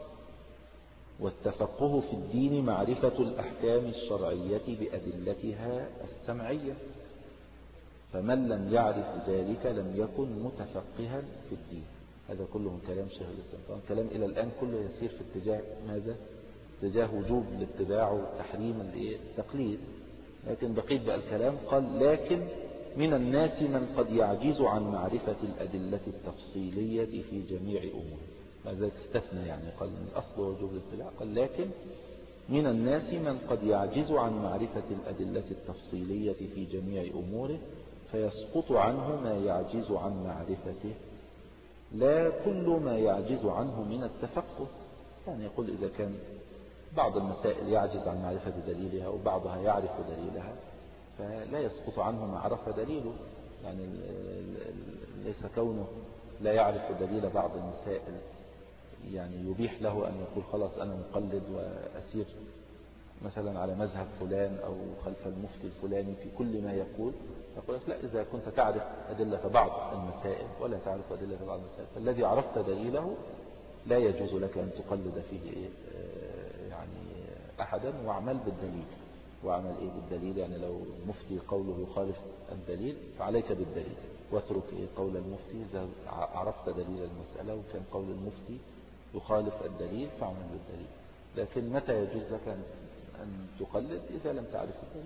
والتفقه في الدين معرفة الأحكام الشرعية بأدلتها السمعية، فمن لم يعرف ذلك لم يكن متفقها في الدين. هذا كله من كلام شيخ الإسلام. طبعا الكلام إلى الآن كله يسير في اتجاه ماذا؟ اتجاه وجوب الاتباع وتحريم التقليد. لكن بقيت بقى الكلام قال لكن من الناس من قد يعجز عن معرفة الأدلة التفصيلية في جميع أموره. ماذا استثنى يعني قال من الأصل وجوب الاتباع قال لكن من الناس من قد يعجز عن معرفة الأدلة التفصيلية في جميع أموره فيسقط عنه ما يعجز عن معرفته، لا كل ما يعجز عنه من التفقه. يعني يقول إذا كان بعض المسائل يعجز عن معرفة دليلها وبعضها يعرف دليلها فلا يسقط عنه ما عرف دليله. يعني ليس كونه لا يعرف دليل بعض المسائل يعني يبيح له أن يقول خلاص أنا مقلد وأسير مثلا على مذهب فلان أو خلف المفتي الفلاني في كل ما يقول. يقول لا، إذا كنت تعرف أدلة بعض المسائل ولا تعرف أدلة بعض المسائل فالذي عرفت دليله لا يجوز لك أن تقلد فيه يعني أحدا، واعمل بالدليل. واعمل إيه بالدليل؟ يعني لو مفتي قوله يخالف الدليل فعليك بالدليل، واترك إيه قول المفتي إذا عرفت دليل المسألة وكان قول المفتي يخالف الدليل فاعمل بالدليل. لكن متى يجوز لك أن تقلد؟ إذا لم تعرف الدليل.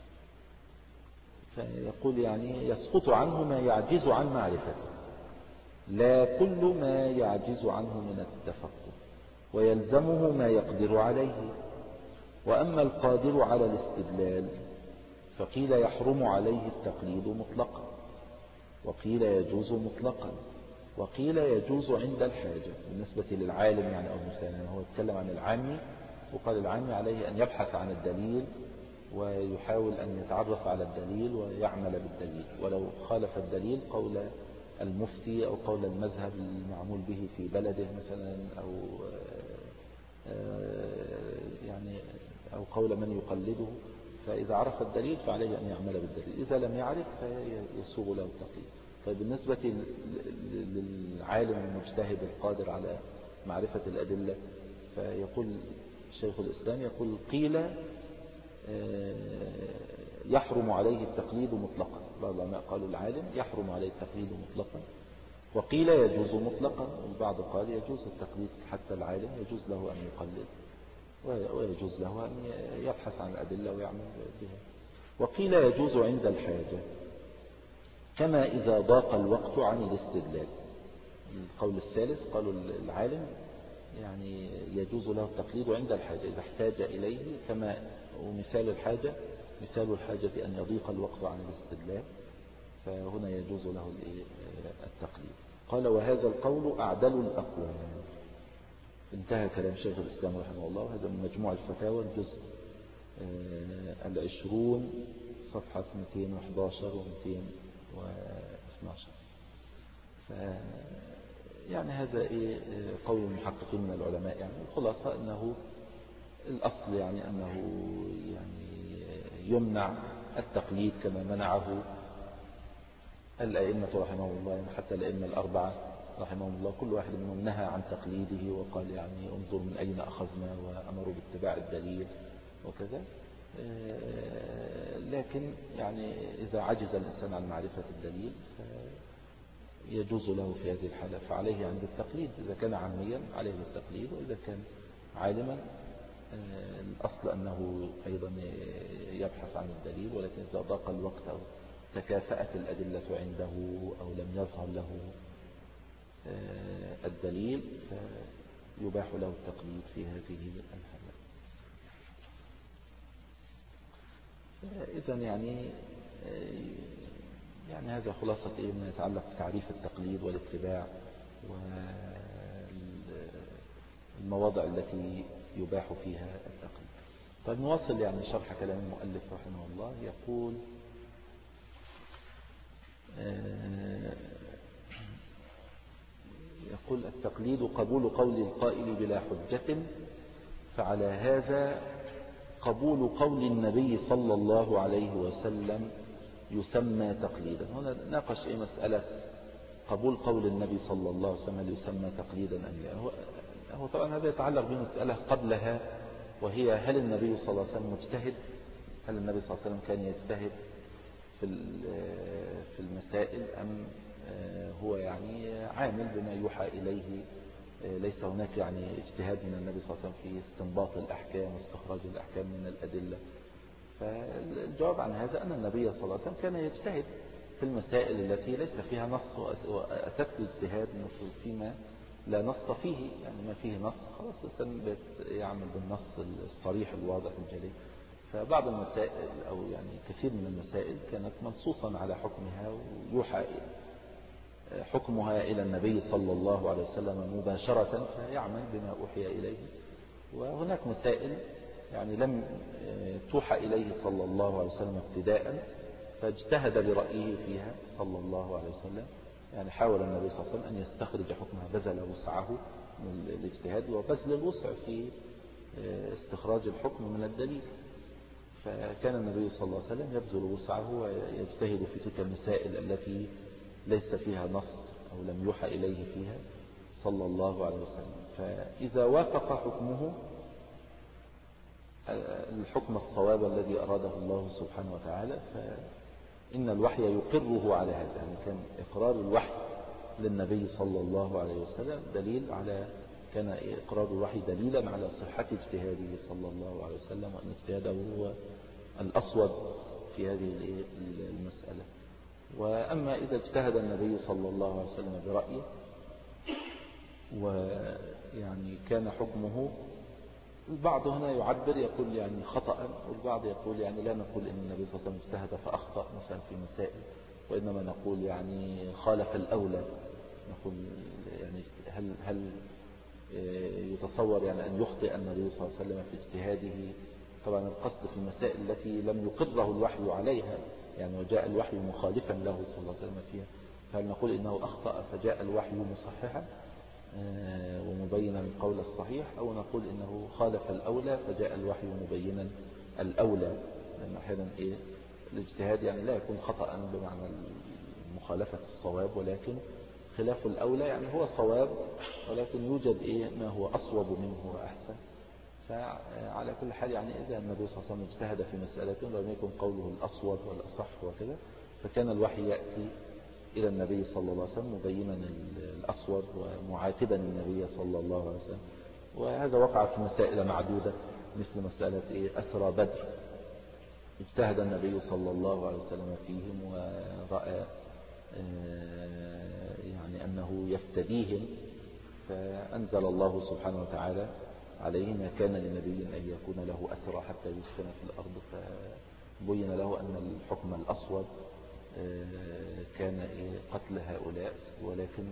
فيقول يعني يسقط عنه ما يعجز عن معرفته، لا كل ما يعجز عنه من التفقه، ويلزمه ما يقدر عليه. وأما القادر على الاستدلال فقيل يحرم عليه التقليد مطلقا، وقيل يجوز مطلقا، وقيل يجوز عند الحاجة. بالنسبة للعالم يعني أو المسلم هو يتكلم عن العامي، وقال العامي عليه أن يبحث عن الدليل ويحاول أن يتعرف على الدليل ويعمل بالدليل، ولو خالف الدليل قول المفتي أو قول المذهب المعمول به في بلده مثلا أو يعني أو قول من يقلده، فإذا عرف الدليل فعليه أن يعمل بالدليل، إذا لم يعرف فيسوغ له التقليد. فبالنسبة للعالم المجتهد القادر على معرفة الأدلة فيقول شيخ الإسلام يقول قيل يحرم عليه التقليد مطلقا. بعض العلماء قالوا العالم يحرم عليه التقليد مطلقا، وقيل يجوز مطلقا، والبعض قال يجوز التقليد حتى العالم يجوز له أن يقلد ويجوز له أن يبحث عن الأدلة ويعمل بها. وقيل يجوز عند الحاجة كما إذا ضاق الوقت عن الاستدلال. القول الثالث قالوا العالم يعني يجوز له التقليد عند الحاجة إذا احتاج إليه، كما ومثال الحاجة مثال الحاجة أن يضيق الوقت عن الاستدلال، فهنا يجوز له التقليد. قال وهذا القول أعدل الأقوال. انتهى كلام شيخ الإسلام رحمه الله، وهذا من مجموع الفتاوى الجزء العشرون صفحة مئتين وأحد عشر ومئتين واثني عشر. ف يعني هذا إيه قول المحققين من العلماء. يعني الخلاصة أنه الأصل يعني أنه يعني يمنع التقليد كما منعه الأئمة رحمهم الله، يعني حتى الأئمة الأربعة رحمهم الله كل واحد منهم نهى عن تقليده وقال يعني انظر من أين أخذنا، وأمروا باتباع الدليل وكذا. لكن يعني إذا عجز الإنسان عن معرفة الدليل يجوز له في هذه الحالة، فعليه عند التقليد إذا كان عاميا عليه التقليد، وإذا كان عالما الأصل أنه أيضا يبحث عن الدليل. ولكن إذا ضاق الوقت أو تكافأت الأدلة عنده أو لم يظهر له الدليل فيباح له التقليد في هذه الحالة. إذن يعني يعني هذا خلاصة إيه ما يتعلق بتعريف التقليد والاتباع والمواضع التي يباح فيها التقليد. طيب نواصل يعني شرح كلام المؤلف رحمه الله. يقول يقول التقليد قبول قول القائل بلا حجة، فعلى هذا قبول قول النبي صلى الله عليه وسلم يسمى تقليدا. هنا ناقش إيه مسألة قبول قول النبي صلى الله عليه وسلم يسمى تقليدا أم لا. هو, هو طبعا هذا يتعلق بمسألة قبلها، وهي هل النبي صلى الله عليه وسلم مجتهد؟ هل النبي صلى الله عليه وسلم كان يجتهد في في المسائل أم هو يعني عامل بما يوحى إليه؟ ليس هناك يعني اجتهاد من النبي صلى الله عليه وسلم في استنباط الأحكام واستخراج الأحكام من الأدلة. فالجواب عن هذا أن النبي صلى الله عليه وسلم كان يجتهد في المسائل التي ليس فيها نص، وأساس الاجتهاد فيما لا نص فيه. يعني ما فيه نص خلاص الإنسان يعمل بالنص الصريح الواضح الجلي. فبعض المسائل أو يعني كثير من المسائل كانت منصوصا على حكمها ويوحى حكمها إلى النبي صلى الله عليه وسلم مباشرة فيعمل بما أوحي إليه. وهناك مسائل يعني لم توحى إليه صلى الله عليه وسلم ابتداء فاجتهد برأيه فيها صلى الله عليه وسلم. يعني حاول النبي صلى الله عليه وسلم أن يستخرج حكمها، بذل وسعه من الاجتهاد وبذل الوسع في استخراج الحكم من الدليل. فكان النبي صلى الله عليه وسلم يبذل وسعه ويجتهد في تلك المسائل التي ليس فيها نص أو لم يوحى إليه فيها صلى الله عليه وسلم. فإذا وافق حكمه الحكم الصواب الذي أراده الله سبحانه وتعالى فإن الوحي يقره على هذا. يعني كان إقرار الوحي للنبي صلى الله عليه وسلم دليل على كان إقرار الوحي دليلا على صحة اجتهاده صلى الله عليه وسلم، وأن اجتهاده هو الأصوب في هذه المسألة. وأما إذا اجتهد النبي صلى الله عليه وسلم برأيه ويعني كان حكمه، البعض هنا يعبر يقول يعني خطأ، والبعض يقول يعني لا نقول إن النبي صلى الله عليه وسلم اجتهد فأخطأ مثلا في مسائل، وإنما نقول يعني خالف الأولى. نقول يعني هل هل يتصور يعني أن يخطئ النبي صلى الله عليه وسلم في اجتهاده؟ طبعا القصد في المسائل التي لم يقره الوحي عليها، يعني وجاء الوحي مخالفا له صلى الله عليه وسلم فيها، فهل نقول إنه أخطأ فجاء الوحي مصححا ومبينا القول الصحيح، أو نقول إنه خالف الأولى فجاء الوحي مبينا الأولى؟ لأن أحيانا إيه الاجتهاد يعني لا يكون خطأ بمعنى مخالفة الصواب، ولكن خلاف الأولى يعني هو صواب ولكن يوجد إيه ما هو أصوب منه وأحسن. فعلى كل حال يعني إذا النبي صلى الله عليه وسلم اجتهد في مسألة لم يكن قوله الأصوب والأصح وكذا، فكان الوحي يأتي إلى النبي صلى الله عليه وسلم مبينا الأسود ومعاتبا النبي صلى الله عليه وسلم. وهذا وقع في مسائل معدودة مثل مسألة إيه أسرى بدر، اجتهد النبي صلى الله عليه وسلم فيهم ورأى يعني أنه يفتديهم، فأنزل الله سبحانه وتعالى عليه ما كان لنبي أن يكون له أسرى حتى يسكن في الأرض، فبين له أن الحكم الأسود كان قتل هؤلاء، ولكن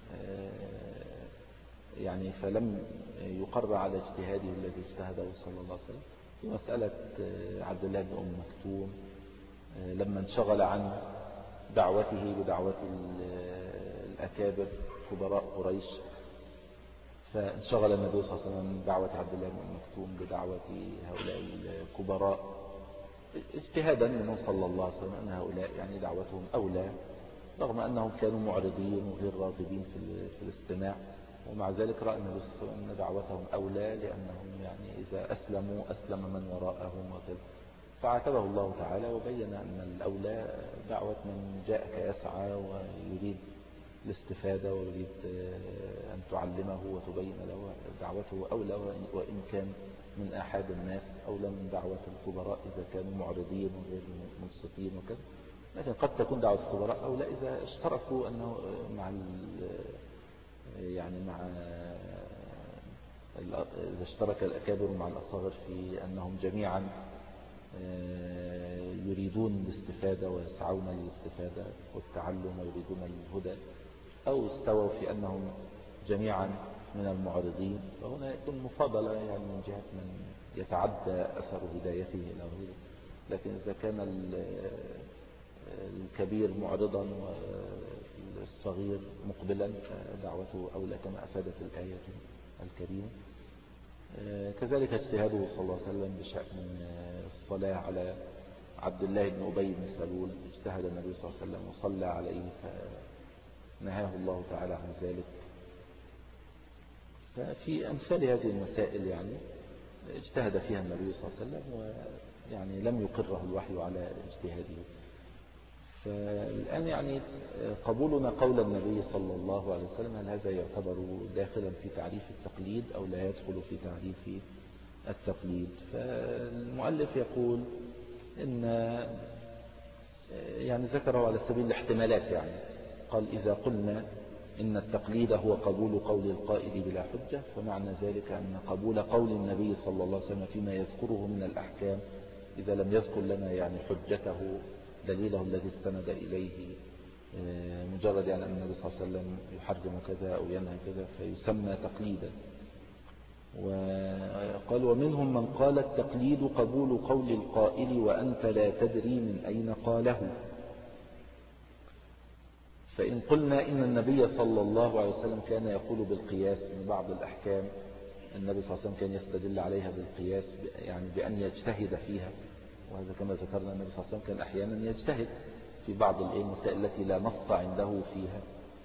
يعني فلم يقر على اجتهاده الذي اجتهده صلى الله عليه وسلم. في مسألة عبد الله بن أم مكتوم لما انشغل عن دعوته بدعوة الأكابر كبراء قريش، فانشغل النبي صلى الله عليه وسلم بدعوة عبد الله بن أم مكتوم بدعوة هؤلاء الكبراء اجتهادا منه صلى الله عليه وسلم أن هؤلاء يعني دعوتهم أولى، رغم أنهم كانوا معرضين وغير راغبين في الاستماع، ومع ذلك رأى النبي صلى الله عليه وسلم أن دعوتهم أولى لأنهم يعني إذا أسلموا أسلم من وراءهم وكذا، فعاتبه الله تعالى وبين أن الأولى دعوة من جاءك يسعى ويريد الاستفادة ويريد أن تعلمه وتبين له، دعوته أولى وإن كان من أحد الناس أولى من دعوة الكبراء إذا كانوا معرضين وغير منصفين وكذا. لكن قد تكون دعوة الكبراء أولى إذا اشتركوا أنه مع يعني مع إذا اشترك الأكابر مع الأصاغر في أنهم جميعا يريدون الاستفادة ويسعون للاستفادة والتعلم ويريدون الهدى، أو استووا في أنهم جميعا من المعرضين، فهنا يكون مفاضلة يعني من جهة من يتعدى أثر هدايته إلى غيره. لكن إذا كان الكبير معرضا والصغير مقبلا فدعوته أولى كما أفادت الآية الكريمة. كذلك اجتهاده صلى الله عليه وسلم بشأن الصلاة على عبد الله بن أبي بن سلول، اجتهد النبي صلى الله عليه وسلم وصلى عليه فنهاه الله تعالى عن ذلك. ففي أمثال هذه المسائل يعني اجتهد فيها النبي صلى الله عليه وسلم ويعني لم يقره الوحي على اجتهاده. فالآن يعني قبولنا قول النبي صلى الله عليه وسلم هل هذا يعتبر داخلا في تعريف التقليد أو لا يدخل في تعريف التقليد؟ فالمؤلف يقول إن يعني ذكره على سبيل الاحتمالات، يعني قال إذا قلنا إن التقليد هو قبول قول القائل بلا حجة، فمعنى ذلك أن قبول قول النبي صلى الله عليه وسلم فيما يذكره من الأحكام إذا لم يذكر لنا يعني حجته دليله الذي استند إليه، مجرد يعني أن النبي صلى الله عليه وسلم يحرم كذا أو ينهى كذا فيسمى تقليدا. وقال ومنهم من قال التقليد قبول قول القائل وأنت لا تدري من أين قاله. فإن قلنا إن النبي صلى الله عليه وسلم كان يقول بالقياس من بعض الأحكام، النبي صلى الله عليه وسلم كان يستدل عليها بالقياس يعني بأن يجتهد فيها، وهذا كما ذكرنا النبي صلى الله عليه وسلم كان أحيانا يجتهد في بعض المسائل التي لا نص عنده فيها،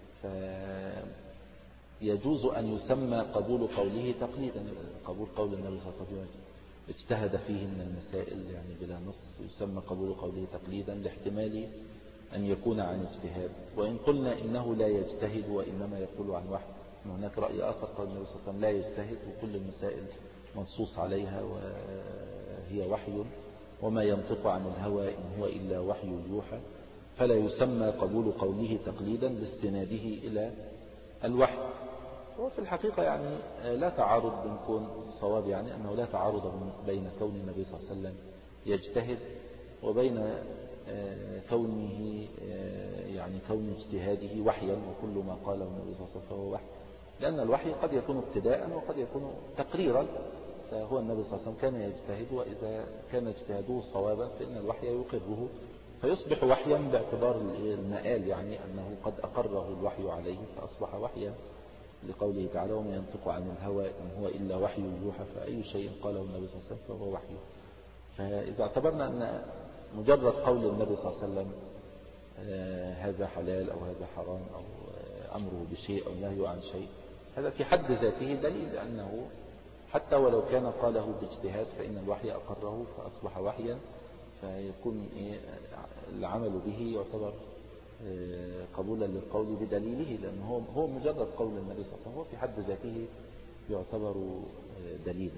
فيجوز أن يسمى قبول قوله تقليدا. قبول قول النبي صلى الله عليه وسلم اجتهد فيه من المسائل يعني بلا نص يسمى قبول قوله تقليدا لاحتمال أن يكون عن اجتهاد. وإن قلنا إنه لا يجتهد وإنما يقول عن وحي، هناك رأي آخر قال النبي صلى الله عليه وسلم لا يجتهد وكل المسائل منصوص عليها وهي وحي وما ينطق عن الهوى إن هو إلا وحي يوحى، فلا يسمى قبول قوله تقليدا لاستناده إلى الوحي. وفي الحقيقة يعني لا تعارض بين كون الصواب يعني أنه لا تعارض بين كون النبي صلى الله عليه وسلم يجتهد وبين كونه يعني كون اجتهاده وحيا، وكل ما قاله النبي صلى الله عليه وسلم فهو وحي، لأن الوحي قد يكون ابتداء وقد يكون تقريرا. فهو النبي صلى الله عليه وسلم كان يجتهد، وإذا كان اجتهاده صوابا فإن الوحي يقره فيصبح وحيا باعتبار المآل، يعني أنه قد أقره الوحي عليه فأصبح وحيا لقوله تعالى وما ينطق عن الهوى إن هو إلا وحي يوحى، فأي شيء قاله النبي صلى الله عليه وسلم فهو وحي. فإذا اعتبرنا أن مجرد قول النبي صلى الله عليه وسلم هذا حلال أو هذا حرام أو أمره بشيء أو نهيه عن شيء، هذا في حد ذاته دليل أنه حتى ولو كان قاله باجتهاد فإن الوحي أقره فأصبح وحيا، فيكون العمل به يعتبر قبولا للقول بدليله، لأن هو هو مجرد قول النبي صلى الله عليه وسلم هو في حد ذاته يعتبر دليلا.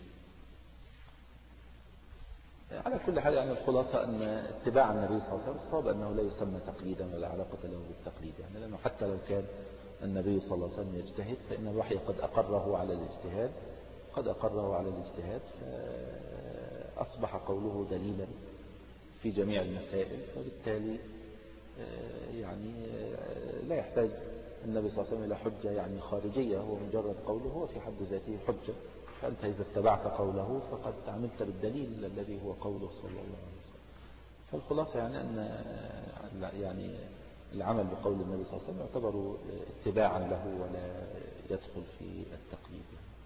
على كل حال يعني الخلاصة أن اتباع النبي صلى الله عليه وسلم الصواب أنه لا يسمى تقليدا ولا علاقة له بالتقليد، يعني لأنه حتى لو كان النبي صلى الله عليه وسلم يجتهد فإن الوحي قد أقره على الاجتهاد قد أقره على الاجتهاد فأصبح قوله دليلا في جميع المسائل، فبالتالي يعني لا يحتاج النبي صلى الله عليه وسلم إلى حجة يعني خارجية، هو مجرد قوله هو في حد ذاته حجة، فأنت إذا اتبعت قوله فقد عملت بالدليل الذي هو قوله صلى الله عليه وسلم. فالخلاصة يعني أن يعني العمل بقول النبي صلى الله عليه وسلم يعتبر اتباعا له ولا يدخل في التقليد.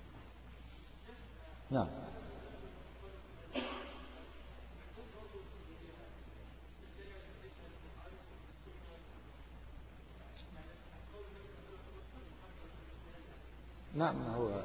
نعم. نعم هو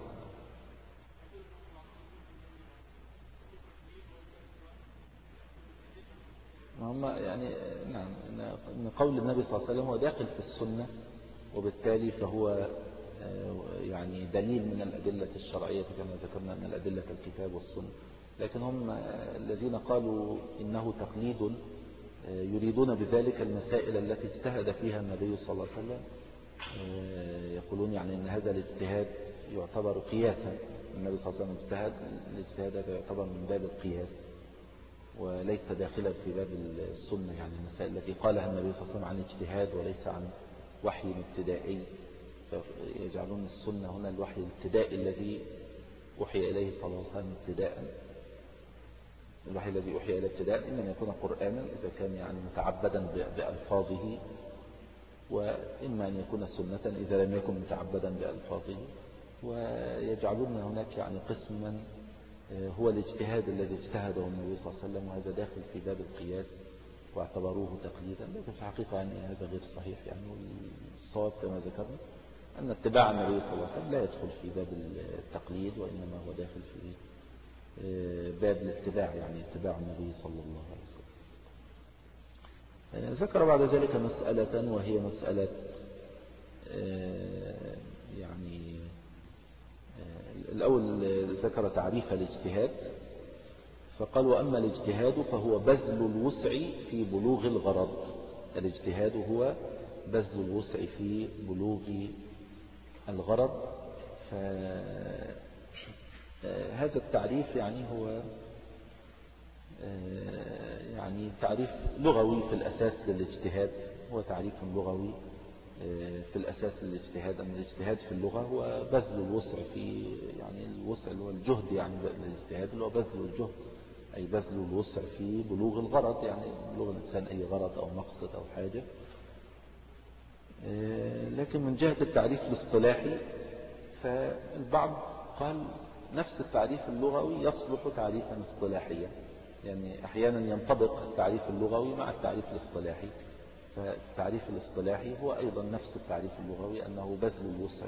هم يعني نعم ان قول النبي صلى الله عليه وسلم هو داخل في السنة، وبالتالي فهو يعني دليل من الأدلة الشرعية كما ذكرنا من الأدلة الكتاب والسنة. لكن هم الذين قالوا إنه تقليد يريدون بذلك المسائل التي اجتهد فيها النبي صلى الله عليه وسلم، يقولون يعني ان هذا الاجتهاد يعتبر قياسا، النبي صلى الله عليه وسلم اجتهد، الاجتهاد هذا يعتبر من باب القياس وليس داخلا في باب السنة، يعني المسائل التي قالها النبي صلى الله عليه وسلم عن اجتهاد وليس عن وحي ابتدائي، فيجعلون السنة هنا الوحي الابتدائي الذي أوحي إليه صلى الله عليه وسلم ابتداء، الوحي الذي أوحي إليه ابتداء إما أن يكون قرآنا إذا كان يعني متعبدا بألفاظه، وإما أن يكون سنة إذا لم يكن متعبدا بألفاظه. ويجعلون هناك يعني قسما هو الاجتهاد الذي اجتهده النبي صلى الله عليه وسلم، وهذا داخل في باب القياس واعتبروه تقليدا، لكن في الحقيقة يعني هذا غير صحيح. يعني الصواب كما ذكرنا أن اتباع النبي صلى الله عليه وسلم لا يدخل في باب التقليد، وإنما هو داخل في باب الاتباع، يعني اتباع النبي صلى الله عليه وسلم. ذكر بعد ذلك مسألة وهي مسألة يعني الأول ذكر تعريف الاجتهاد فقال وأما الاجتهاد فهو بذل الوسع في بلوغ الغرض. الاجتهاد هو بذل الوسع في بلوغ الغرض. فهذا التعريف يعني هو يعني تعريف لغوي في الأساس للاجتهاد، هو تعريف لغوي في الأساس للاجتهاد، أن الاجتهاد في اللغة هو بذل الوسع في يعني الوسع اللي هو الجهد، يعني الاجتهاد اللي هو بذل الجهد أي بذل الوسع في بلوغ الغرض، يعني بلوغ الإنسان أي غرض أو مقصد أو حاجة. لكن من جهة التعريف الاصطلاحي فالبعض قال نفس التعريف اللغوي يصلح تعريفا اصطلاحيا، يعني أحيانا ينطبق التعريف اللغوي مع التعريف الاصطلاحي. فالتعريف الاصطلاحي هو أيضا نفس التعريف اللغوي، أنه بذل الوسع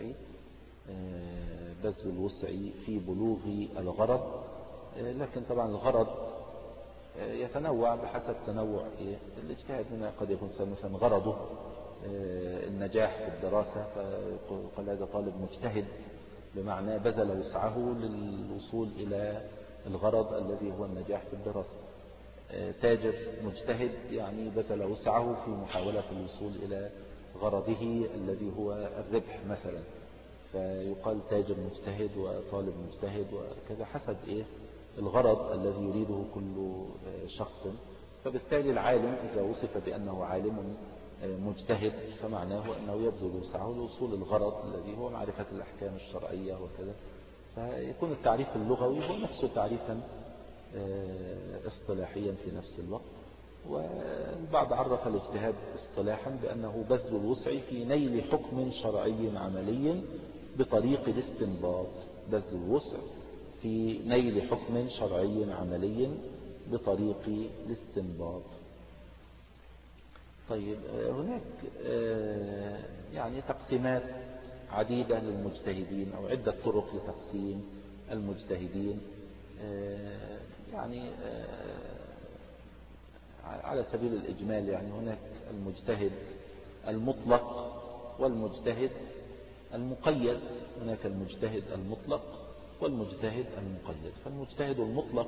بذل الوسع في بلوغ الغرض. لكن طبعا الغرض يتنوع بحسب تنوع الاجتهاد. هنا قد يكون مثلا غرضه النجاح في الدراسة، فقال هذا طالب مجتهد بمعنى بذل وسعه للوصول إلى الغرض الذي هو النجاح في الدراسة. تاجر مجتهد يعني بذل وسعه في محاولة الوصول إلى غرضه الذي هو الربح مثلا، فيقال تاجر مجتهد وطالب مجتهد وكذا حسب إيه الغرض الذي يريده كل شخص. فبالتالي العالم إذا وصف بأنه عالم مجتهد فمعناه أنه يبذل وسعه لوصول الغرض الذي هو معرفة الأحكام الشرعية وكذا. فيكون التعريف اللغوي هو نفسه تعريفا اصطلاحيا في نفس الوقت. والبعض عرف الاجتهاد اصطلاحا بأنه بذل الوسع في نيل حكم شرعي عملي بطريق الاستنباط. بذل الوسع في نيل حكم شرعي عملي بطريق الاستنباط. طيب هناك يعني تقسيمات عديدة للمجتهدين أو عدة طرق لتقسيم المجتهدين. يعني على سبيل الإجمال يعني هناك المجتهد المطلق والمجتهد المقيد. هناك المجتهد المطلق والمجتهد المقيد. فالمجتهد المطلق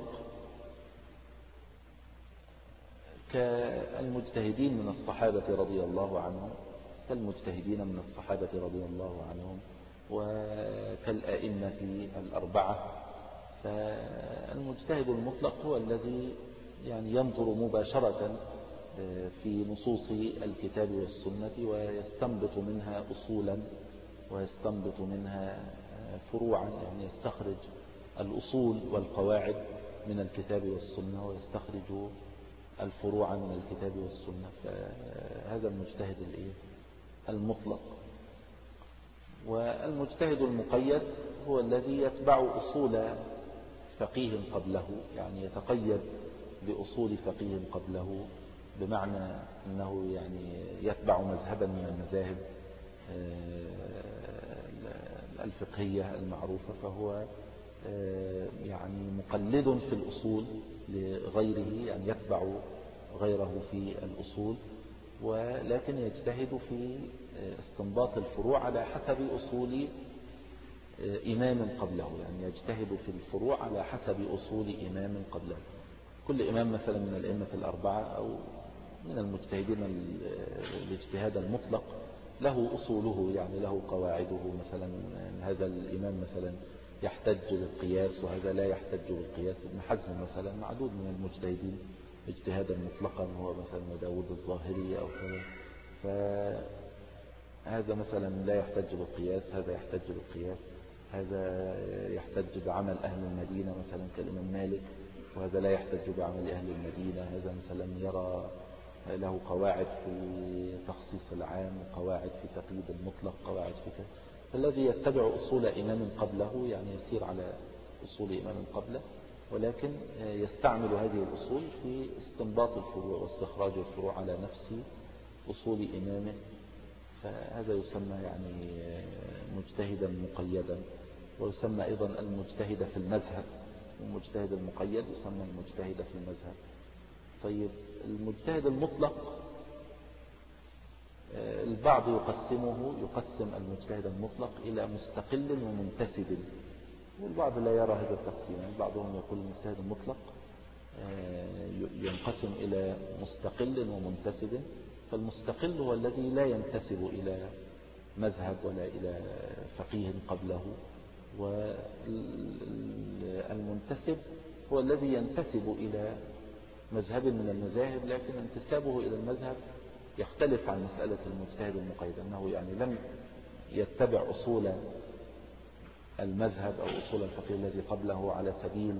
كالمجتهدين من الصحابة رضي الله عنهم، كالمجتهدين من الصحابة رضي الله عنهم، وكالأئمة الأربعة. فالمجتهد المطلق هو الذي يعني ينظر مباشرة في نصوص الكتاب والسنة ويستنبط منها أصولا ويستنبط منها فروعا، يعني يستخرج الأصول والقواعد من الكتاب والسنة ويستخرج الفروع من الكتاب والسنة. فهذا المجتهد المطلق. والمجتهد المقيد هو الذي يتبع أصول فقيه قبله، يعني يتقيد بأصول فقيه قبله، بمعنى أنه يعني يتبع مذهبا من المذاهب الفقهية المعروفة، فهو يعني مقلد في الأصول لغيره، يعني يتبع غيره في الأصول، ولكن يجتهد في استنباط الفروع على حسب أصول إمام قبله، يعني يجتهد في الفروع على حسب أصول إمام قبله. كل إمام مثلا من الأئمة الأربعة أو من المجتهدين الاجتهاد المطلق له أصوله، يعني له قواعده. مثلا هذا الإمام مثلا يحتج بالقياس وهذا لا يحتج بالقياس. ابن حزم مثلا معدود من المجتهدين اجتهادا مطلقا، هو مثلا داود الظاهري أو كذا، فهذا مثلا لا يحتج بالقياس، هذا يحتج بالقياس. هذا يحتج بعمل أهل المدينة مثلا كالإمام مالك، وهذا لا يحتج بعمل أهل المدينة. هذا مثلا يرى له قواعد في تخصيص العام وقواعد في تقييد المطلق، قواعد في كذا. فالذي يتبع أصول إمام قبله يعني يسير على أصول إمام قبله، ولكن يستعمل هذه الأصول في استنباط الفروع واستخراج الفروع على نفس أصول إمامه. فهذا يسمى يعني مجتهدا مقيدا. ويسمى أيضا المجتهد في المذهب، والمجتهد المقيد يسمى المجتهد في المذهب. طيب المجتهد المطلق البعض يقسمه يقسم المجتهد المطلق إلى مستقل ومنتسب، والبعض لا يرى هذا التقسيم. يعني بعضهم يقول المجتهد المطلق ينقسم إلى مستقل ومنتسب. فالمستقل هو الذي لا ينتسب إلى مذهب ولا إلى فقيه قبله، والمنتسب هو الذي ينتسب إلى مذهب من المذاهب، لكن انتسابه إلى المذهب يختلف عن مسألة المجتهد المقيد، أنه يعني لم يتبع أصول المذهب أو أصول الفقيه الذي قبله على سبيل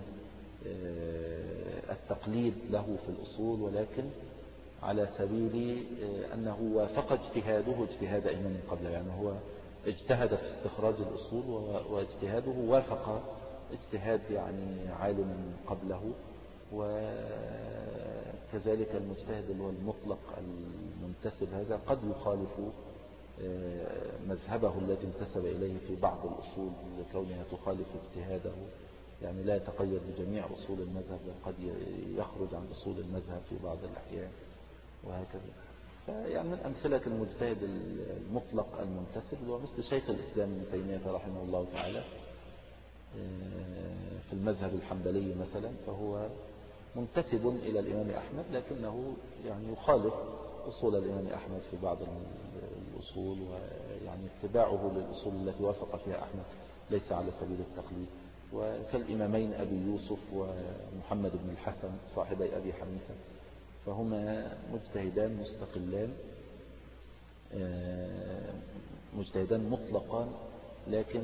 التقليد له في الأصول، ولكن على سبيل أنه وافق اجتهاده اجتهاد إمام قبله. يعني هو اجتهد في استخراج الأصول واجتهاده وافق اجتهاد يعني عالم قبله. وكذلك المجتهد اللي هو المطلق المنتسب هذا قد يخالف مذهبه الذي انتسب إليه في بعض الأصول لكونها تخالف اجتهاده، يعني لا يتقيد بجميع أصول المذهب، قد يخرج عن أصول المذهب في بعض الأحيان وهكذا. فيعني من أمثلة المجتهد المطلق المنتسب هو مثل شيخ الإسلام ابن تيمية رحمه الله تعالى في المذهب الحنبلي مثلا، فهو منتسب إلى الإمام أحمد، لكنه يعني يخالف أصول الإمام أحمد في بعض الأصول، ويعني اتباعه للأصول التي وافق فيها أحمد ليس على سبيل التقليد. وكالإمامين أبي يوسف ومحمد بن الحسن صاحبي أبي حنيفة، فهما مجتهدان مستقلان مجتهدان مطلقان، لكن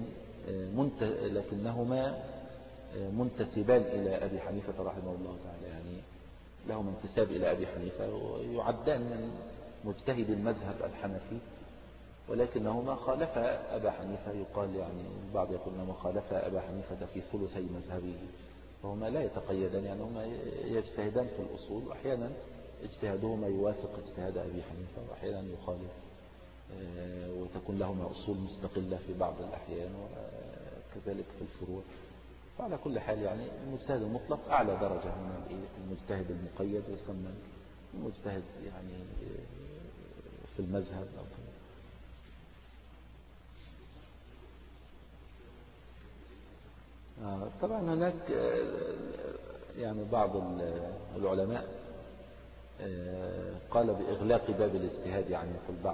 لكنهما منتسبان إلى أبي حنيفة رحمه الله تعالى، يعني لهم انتساب إلى أبي حنيفة ويعدان من مجتهد المذهب الحنفي، ولكنهما خالفا أبا حنيفة. يقال يعني البعض يقول أنهما خالفا أبا حنيفة في ثلثي مذهبه، وهما لا يتقيدان، يعني هما يجتهدان في الأصول، وأحيانا اجتهادهما يوافق اجتهاد أبي حنيفة وأحيانا يخالف، وتكون لهما أصول مستقلة في بعض الأحيان وكذلك في الفروع. فعلى كل حال يعني المجتهد المطلق أعلى درجة من المجتهد المقيد، يسمى مجتهد يعني في المذهب أو كده. آه طبعا هناك يعني بعض العلماء قال بإغلاق باب الاجتهاد، يعني يقول بعد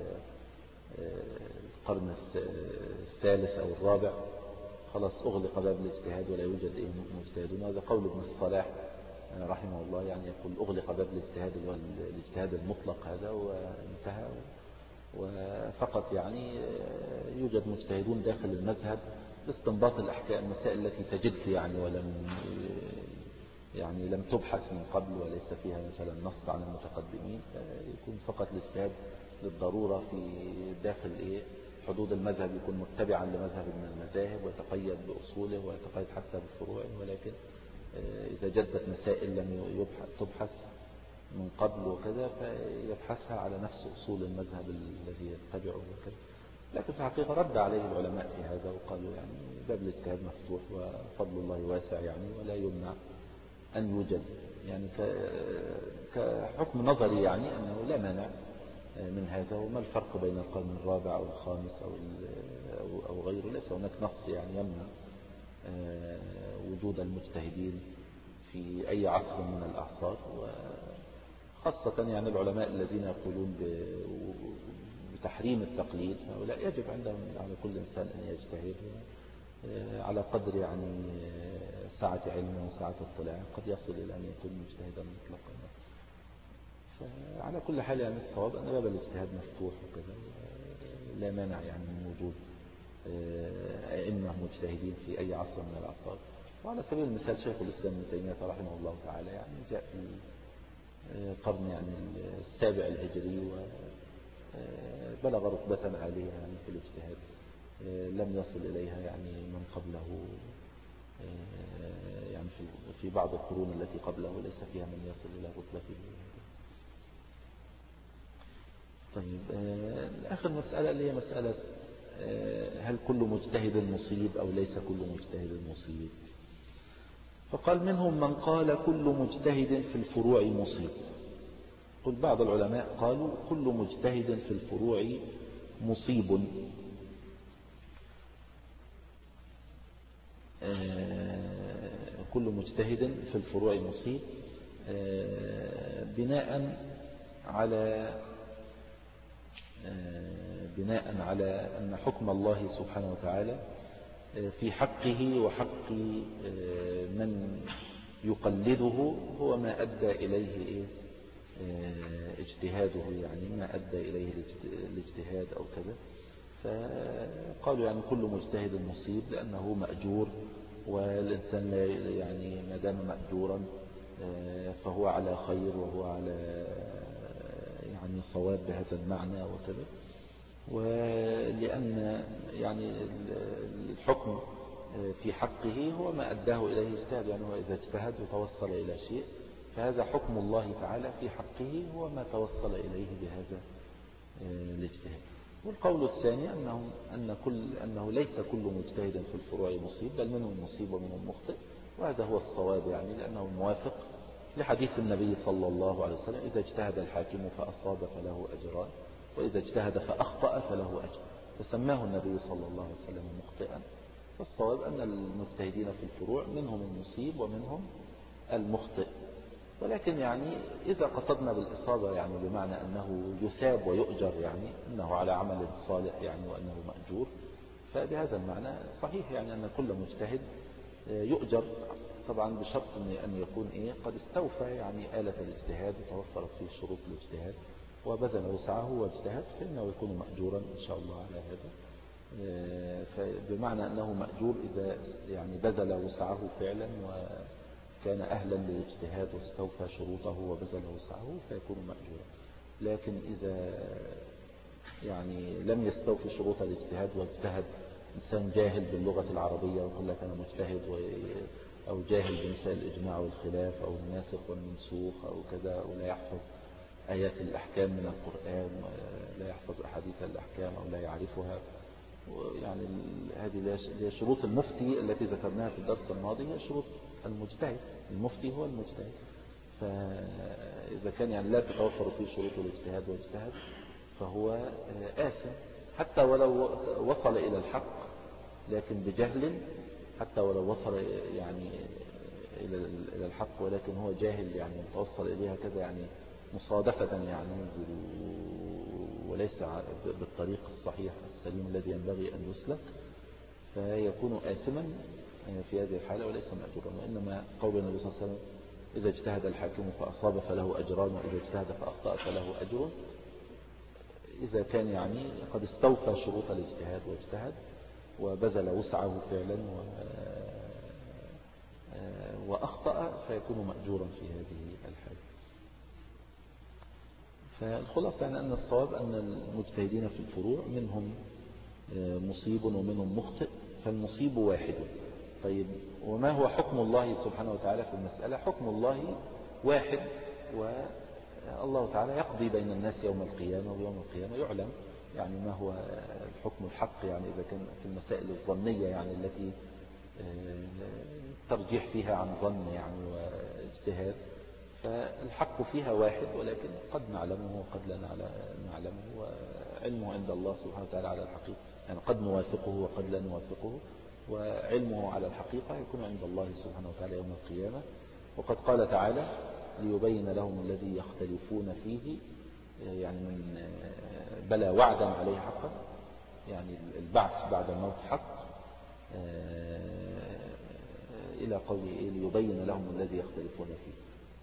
القرن الثالث أو الرابع خلاص أغلق باب الاجتهاد ولا يوجد إيه مجتهدون. هذا قول ابن الصلاح رحمه الله، يعني يقول أغلق باب الاجتهاد اللي هو الاجتهاد المطلق هذا وانتهى، وفقط يعني يوجد مجتهدون داخل المذهب باستنباط الأحكام، المسائل التي تجد يعني ولم يعني لم تبحث من قبل وليس فيها مثلا نص عن المتقدمين، يكون فقط الاجتهاد للضرورة في داخل إيه حدود المذهب، يكون متبعا لمذهب من المذاهب ويتقيد بأصوله ويتقيد حتى بفروعه، ولكن إذا جدت مسائل لم تبحث من قبل وكذا فيبحثها على نفس أصول المذهب الذي يتبعه وكذا. لكن في الحقيقة رد عليه العلماء في هذا وقالوا يعني باب الاجتهاد مفتوح وفضل الله واسع يعني، ولا يمنع أن يوجد يعني كحكم نظري يعني أنه لا مانع من هذا. وما الفرق بين القرن الرابع أو الخامس أو أو غيره؟ ليس هناك نص يعني يمنع وجود المجتهدين في أي عصر من الأعصار، وخاصة يعني العلماء الذين يقولون بتحريم التقليد، فهؤلاء يجب عندهم على كل إنسان أن يجتهد على قدر يعني سعة علمه وسعة اطلاعه، قد يصل إلى أن يكون مجتهدا مطلقا. فعلى كل حال يعني الصواب أن باب الاجتهاد مفتوح وكذا، لا مانع يعني من وجود أئمة مجتهدين في أي عصر من الأعصار. وعلى سبيل المثال شيخ الإسلام ابن تيمية رحمه الله تعالى يعني جاء في القرن يعني السابع الهجري وبلغ رتبة عالية يعني في الاجتهاد لم يصل إليها يعني من قبله، يعني في بعض القرون التي قبله ليس فيها من يصل إلى رتبته. طيب آخر مسألة اللي هي مسألة هل كل مجتهد مصيب أو ليس كل مجتهد مصيب؟ فقال منهم من قال كل مجتهد في الفروع مصيب. قل بعض العلماء قالوا كل مجتهد في الفروع مصيب، كل مجتهد في الفروع مصيب بناء على بناء على أن حكم الله سبحانه وتعالى في حقه وحق من يقلده هو ما أدى إليه اجتهاده، يعني ما أدى إليه الاجتهاد أو كذا. فقالوا يعني كل مجتهد مصيب لأنه مأجور، والإنسان يعني ما دام مأجورا فهو على خير وهو على يعني صواب بهذا المعنى وكذا. ولأن يعني الحكم في حقه هو ما أداه إليه اجتهاد، يعني هو إذا اجتهد وتوصل إلى شيء فهذا حكم الله تعالى في حقه هو ما توصل إليه بهذا الاجتهاد. والقول الثاني أنه, أن كل أنه ليس كل مجتهد في الفروع مصيب، بل منهم مصيب ومنهم مخطئ، وهذا هو الصواب يعني لأنه موافق لحديث النبي صلى الله عليه وسلم إذا اجتهد الحاكم فأصاب فله أجران، وإذا اجتهد فأخطأ فله أجر، فسماه النبي صلى الله عليه وسلم مخطئا. فالصواب أن المجتهدين في الفروع منهم المصيب ومنهم المخطئ. ولكن يعني إذا قصدنا بالإصابة يعني بمعنى أنه يثاب ويؤجر، يعني أنه على عمل صالح يعني وأنه مأجور، فبهذا المعنى صحيح يعني أن كل مجتهد يؤجر، طبعا بشرط أن يكون إيه قد استوفى يعني آلة الاجتهاد وتوفرت فيه شروط الاجتهاد وبذل وسعه واجتهد، فإنه يكون مأجورا إن شاء الله على هذا. فبمعنى أنه مأجور إذا يعني بذل وسعه فعلا وكان أهلا للاجتهاد واستوفى شروطه وبذل وسعه فيكون مأجورا. لكن إذا يعني لم يستوفي شروط الاجتهاد واجتهد إنسان جاهل باللغة العربية ويقول لك أنا مجتهد، أو جاهل بمسائل الإجماع والخلاف أو الناسخ والمنسوخ أو كذا، أو لا يحفظ آيات الأحكام من القرآن، لا يحفظ أحاديث الأحكام أو لا يعرفها، يعني هذه هي شروط المفتي التي ذكرناها في الدرس الماضي، هي شروط المجتهد. المفتي هو المجتهد، فإذا كان يعني لا تتوفر فيه شروط الاجتهاد واجتهد فهو آثم، حتى ولو وصل إلى الحق لكن بجهل، حتى ولو وصل يعني إلى الحق ولكن هو جاهل يعني متوصل إليها كذا يعني مصادفة يعني وليس بالطريق الصحيح السليم الذي ينبغي أن يسلك، فيكون آثما في هذه الحالة وليس مأجورا. وإنما قول النبي صلى الله عليه وسلم إذا اجتهد الحاكم فأصاب فله أجران وإذا اجتهد فأخطأ فله أجر، إذا كان يعني قد استوفى شروط الاجتهاد واجتهد وبذل وسعه فعلا وأخطأ فيكون مأجورا في هذه الحالة. فالخلاصة يعني أن الصواب أن المجتهدين في الفروع منهم مصيب ومنهم مخطئ، فالمصيب واحد. طيب وما هو حكم الله سبحانه وتعالى في المسألة؟ حكم الله واحد، والله تعالى يقضي بين الناس يوم القيامة، ويوم القيامة يعلم يعني ما هو الحكم الحق، يعني إذا كان في المسائل الظنية يعني التي ترجيح فيها عن ظن يعني واجتهاد، فالحق فيها واحد ولكن قد نعلمه وقد لا نعلمه، وعلمه عند الله سبحانه وتعالى على الحقيقة، يعني قد نوافقه وقد لا نوافقه، وعلمه على الحقيقة يكون عند الله سبحانه وتعالى يوم القيامة. وقد قال تعالى ليبين لهم الذي يختلفون فيه، يعني من بلى وعدا عليه حقا، يعني البعث بعد الموت حق، إلى قوله إيه ليبين لهم الذي يختلفون فيه.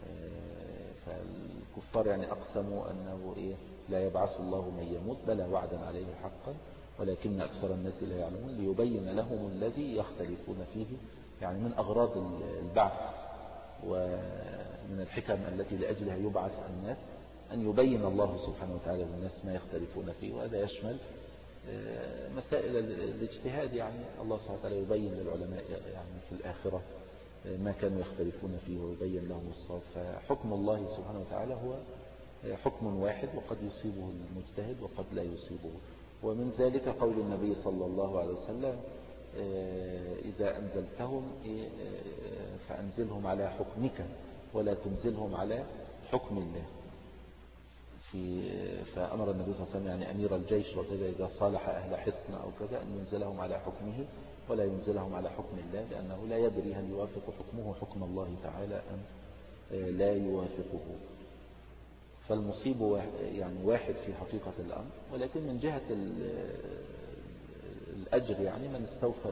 فالكفار يعني أقسموا أنه إيه لا يبعث الله من يموت، بلى وعدا عليه حقا ولكن أكثر الناس لا يعلمون، ليبين لهم الذي يختلفون فيه، يعني من أغراض البعث ومن الحكم التي لأجلها يبعث الناس أن يبين الله سبحانه وتعالى للناس ما يختلفون فيه، وهذا يشمل مسائل الاجتهاد، يعني الله سبحانه وتعالى يبين للعلماء يعني في الآخرة ما كانوا يختلفون فيه ويبين لهم الصواب. فحكم الله سبحانه وتعالى هو حكم واحد، وقد يصيبه المجتهد وقد لا يصيبه. ومن ذلك قول النبي صلى الله عليه وسلم إذا أنزلتهم فأنزلهم على حكمك ولا تنزلهم على حكم الله. في فأمر النبي صلى الله عليه وسلم يعني أمير الجيش وكذا إذا صالح أهل حصن أو كذا أن ينزلهم على حكمه ولا ينزلهم على حكم الله، لأنه لا يدري هل يوافق حكمه حكم الله تعالى أم لا يوافقه. فالمصيب يعني واحد في حقيقة الأمر، ولكن من جهة الأجر يعني من استوفى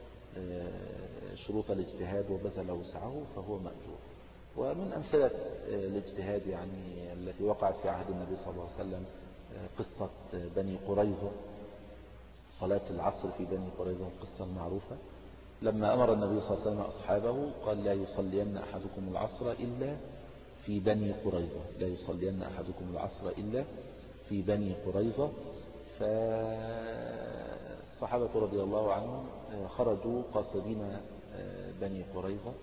شروط الاجتهاد وبذل وسعه فهو مأجور. ومن أمثلة الاجتهاد يعني التي وقعت في عهد النبي صلى الله عليه وسلم قصة بني قريظة، صلاة العصر في بني قريظة، القصة المعروفة. لما أمر النبي صلى الله عليه وسلم أصحابه قال لا يصلين أحدكم العصر إلا في بني قريظة، لا يصلين أحدكم العصر إلا في بني قريظة. فالصحابة رضي الله عنهم خرجوا قاصدين بني قريظة،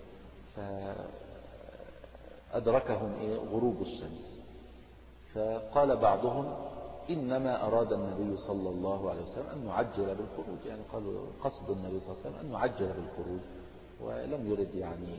فأدركهم غروب الشمس، فقال بعضهم إنما أراد النبي صلى الله عليه وسلم أن نعجل بالخروج، يعني قالوا قصد النبي صلى الله عليه وسلم أن نعجل بالخروج، ولم يرد يعني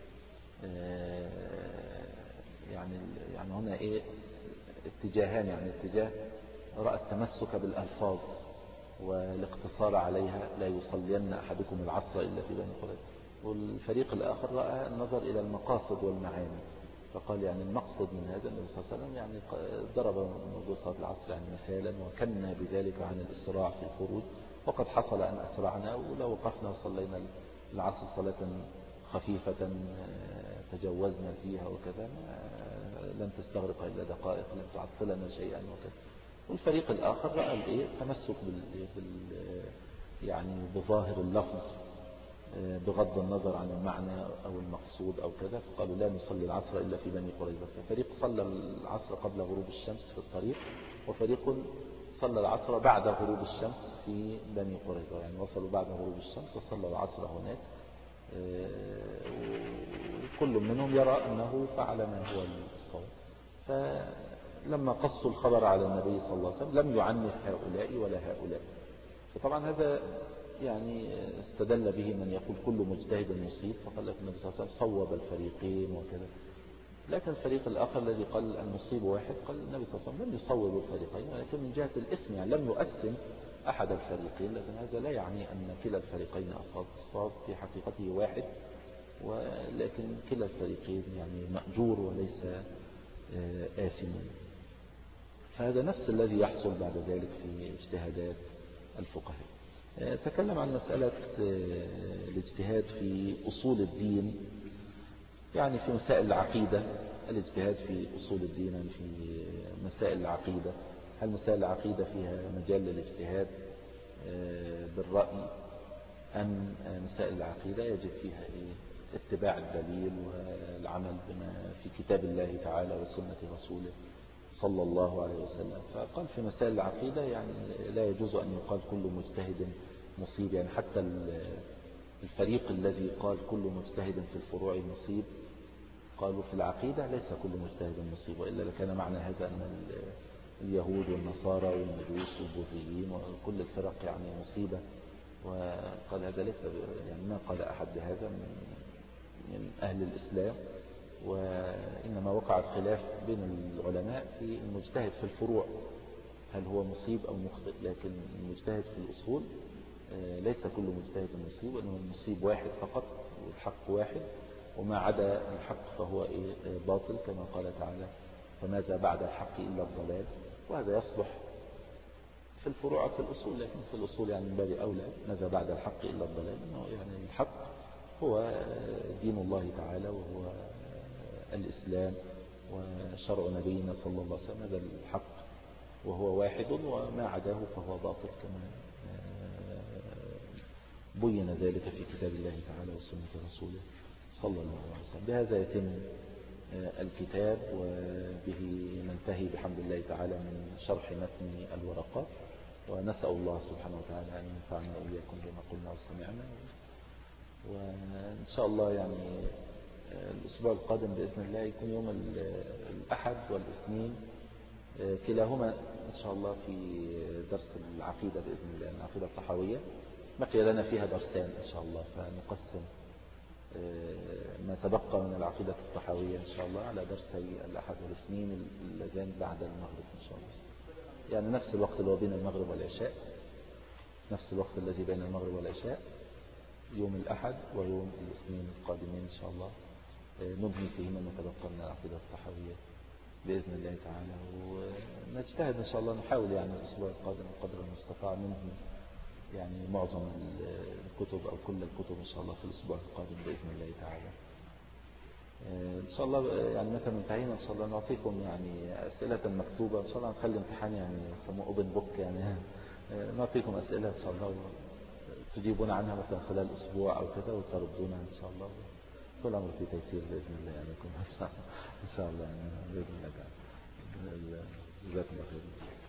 يعني يعني هنا إيه اتجاهان، يعني اتجاه رأى التمسك بالألفاظ والاقتصار عليها لا يصلين أحدكم العصر إلا في بني قريظة، والفريق الآخر رأى النظر إلى المقاصد والمعاني، فقال يعني المقصد من هذا النبي صلى الله عليه وسلم يعني ضرب موضوع صلاة العصر يعني مثالا وكنا بذلك عن الإسراع في الخروج، وقد حصل أن أسرعنا ولو وقفنا وصلينا العصر صلاة خفيفة تجوزنا فيها وكذا لن تستغرق إلا دقائق لن تعطلنا شيئا وكذا. والفريق الآخر رأى الإيه التمسك بال يعني بظاهر اللفظ بغض النظر عن المعنى أو المقصود أو كذا، فقالوا لا نصلي العصر إلا في بني قريظة. ففريق صلى العصر قبل غروب الشمس في الطريق، وفريق صلى العصر بعد غروب الشمس في بني قريظة، يعني وصلوا بعد غروب الشمس وصلوا العصر هناك، وكل منهم يرى أنه فعل ما هو الصواب. فلما قصوا الخبر على النبي صلى الله عليه وسلم لم يعنف هؤلاء ولا هؤلاء. فطبعا هذا يعني استدل به من يقول كل مجتهد مصيب، فقال لك النبي صلى الله عليه وسلم صوب الفريقين وكذا. لكن الفريق الآخر الذي قال المصيب واحد، قال النبي صلى الله عليه وسلم لم يصوب الفريقين، ولكن من جهة الإثم يعني لم يؤثم أحد الفريقين، لكن هذا لا يعني أن كلا الفريقين أصاب. الصواب في حقيقته واحد، ولكن كلا الفريقين يعني مأجور وليس آثما. فهذا نفس الذي يحصل بعد ذلك في اجتهادات الفقهاء. تكلم عن مسألة الاجتهاد في أصول الدين، يعني في مسائل العقيدة، الاجتهاد في أصول الدين في مسائل العقيدة، هل مسائل العقيدة فيها مجال للاجتهاد بالرأي، أم مسائل العقيدة يجب فيها اتباع الدليل والعمل بما في كتاب الله تعالى وسنة رسوله صلى الله عليه وسلم. فقال في مسائل العقيدة يعني لا يجوز أن يقال كل مجتهد مصيب، يعني حتى الفريق الذي قال كل مجتهد في الفروع مصيب قالوا في العقيدة ليس كل مجتهد مصيب، وإلا لكان معنى هذا أن اليهود والنصارى والمجوس والبوذيين وكل الفرق يعني مصيبة. وقال هذا ليس، يعني ما قال أحد بهذا من أهل الإسلام، وإنما وقع الخلاف بين العلماء في المجتهد في الفروع هل هو مصيب أو مخطئ، لكن المجتهد في الأصول ليس كل مجتهد مصيب، وإنه المصيب واحد فقط والحق واحد، وما عدا الحق فهو باطل، كما قال تعالى فماذا بعد الحق إلا الضلال. وهذا يصلح في الفروع في الأصول، لكن في الأصول يعني من باب أولى ماذا بعد الحق إلا الضلال، إنه يعني الحق هو دين الله تعالى وهو الإسلام وشرع نبينا صلى الله عليه وسلم، هذا الحق وهو واحد، وما عداه فهو باطل، كما بين ذلك في كتاب الله تعالى وسنة رسوله صلى الله عليه وسلم. بهذا يتم الكتاب، وبه ننتهي بحمد الله تعالى من شرح متن الورقات، ونسأل الله سبحانه وتعالى أن ينفعنا وإياكم بما قلنا وسمعنا. وإن شاء الله يعني الأسبوع القادم بإذن الله يكون يوم الأحد والاثنين كلاهما إن شاء الله في درس العقيدة بإذن الله، العقيدة الطحاوية بقي لنا فيها درسان إن شاء الله، فنقسم ما تبقى من العقيدة الطحاوية إن شاء الله على درسي الأحد والاثنين اللذان بعد المغرب إن شاء الله، يعني نفس الوقت اللي هو بين المغرب والعشاء، نفس الوقت الذي بين المغرب والعشاء يوم الأحد ويوم الاثنين القادمين إن شاء الله نبني فيهما ما تبقى من العقيدة الطحاوية بإذن الله تعالى. ونجتهد إن شاء الله، نحاول يعني الأسبوع القادم قدر المستطاع ننهي يعني معظم الكتب أو كل الكتب إن شاء الله في الأسبوع القادم بإذن الله تعالى. إن شاء الله يعني متى انتهينا إن شاء الله نعطيكم يعني أسئلة مكتوبة إن شاء الله، نخلي امتحان يعني يسموه أوبن بوك، يعني نعطيكم أسئلة إن شاء الله تجيبون عنها مثلا خلال أسبوع أو كذا وتردونها إن شاء الله. كل أمر في تيسير بإذن الله، يعني يكون إن شاء الله يعني بإذن الله تعالى. جزاكم الله خير.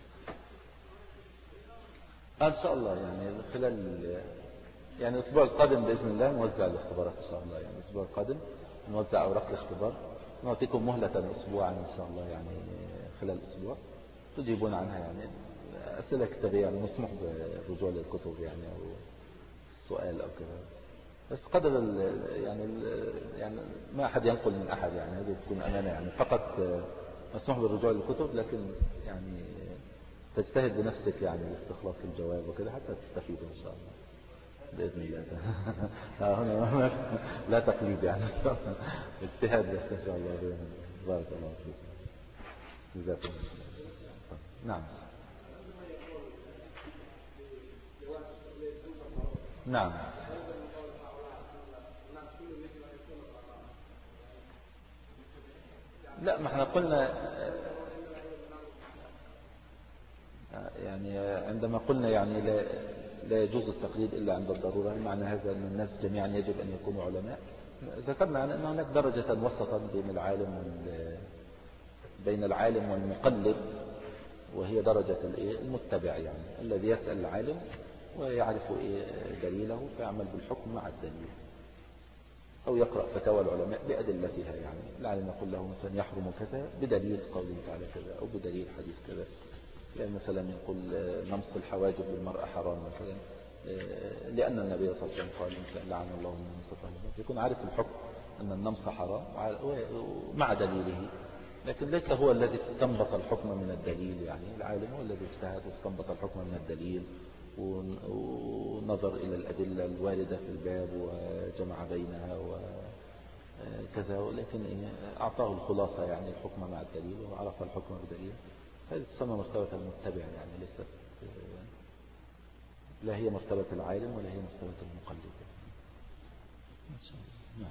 إن شاء الله يعني خلال يعني الأسبوع القادم بإذن الله نوزع الاختبارات إن شاء الله، يعني الأسبوع القادم نوزع أوراق الاختبار، نعطيكم مهلة أسبوعا إن شاء الله، يعني خلال أسبوع تجيبون عنها يعني أسئلة كتابية، يعني مسموح بالرجوع للكتب يعني أو سؤال أو كذا، بس قدر ال يعني ال يعني ما أحد ينقل من أحد، يعني هذه تكون أمانة، يعني فقط مسموح بالرجوع للكتب، لكن يعني تجتهد بنفسك يعني لاستخلاص الجواب وكذا حتى تستفيد إن شاء الله بإذن الله. هنا لا تقليد يعني اجتهاد بس إن شاء الله. بارك الله فيك. جزاكم الله. نعم نعم لا، ما احنا قلنا يعني عندما قلنا يعني لا لا يجوز التقليد إلا عند الضرورة، معنى هذا أن الناس جميعا يجب أن يكونوا علماء. ذكرنا أن هناك درجة وسطا بين العالم بين العالم والمقلد، وهي درجة المتبع، يعني الذي يسأل العالم ويعرف دليله فيعمل بالحكم مع الدليل، أو يقرأ فتاوى العلماء بأدلتها، يعني العالم يقول له مثلا يحرم كذا بدليل قوله تعالى كذا أو بدليل حديث كذا، يعني مثلا يقول نمص الحواجب للمرأة حرام مثلا لأن النبي صلى الله عليه وسلم قال لعن الله من نمص الحواجب، يكون عارف الحكم أن النمص حرام مع دليله، لكن ليس هو الذي استنبط الحكم من الدليل. يعني العالم هو الذي اجتهد واستنبط الحكم من الدليل ونظر إلى الأدلة الواردة في الباب وجمع بينها وكذا، ولكن أعطاه الخلاصة يعني الحكم مع الدليل وعرف الحكم بدليل. هذه تسمى مرتبة المتبع، يعني ليست لا هي مرتبة العالم ولا هي مرتبة المقلد. نعم.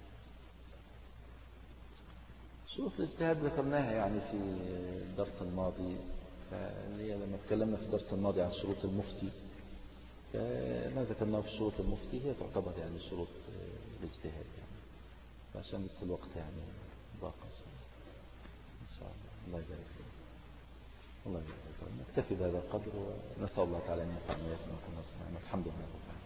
شروط الاجتهاد ذكرناها يعني في الدرس الماضي، فهي لما تكلمنا في الدرس الماضي عن شروط المفتي، فما ذكرناه في شروط المفتي هي تعتبر يعني شروط الاجتهاد، يعني فعشان بس الوقت يعني ضاق إن شاء الله. الله يبارك فيك. الله يبارك فيك. نكتفي بهذا القدر ونسأل الله تعالى أن ينفعنا ويكون كنا سمعنا. الحمد لله.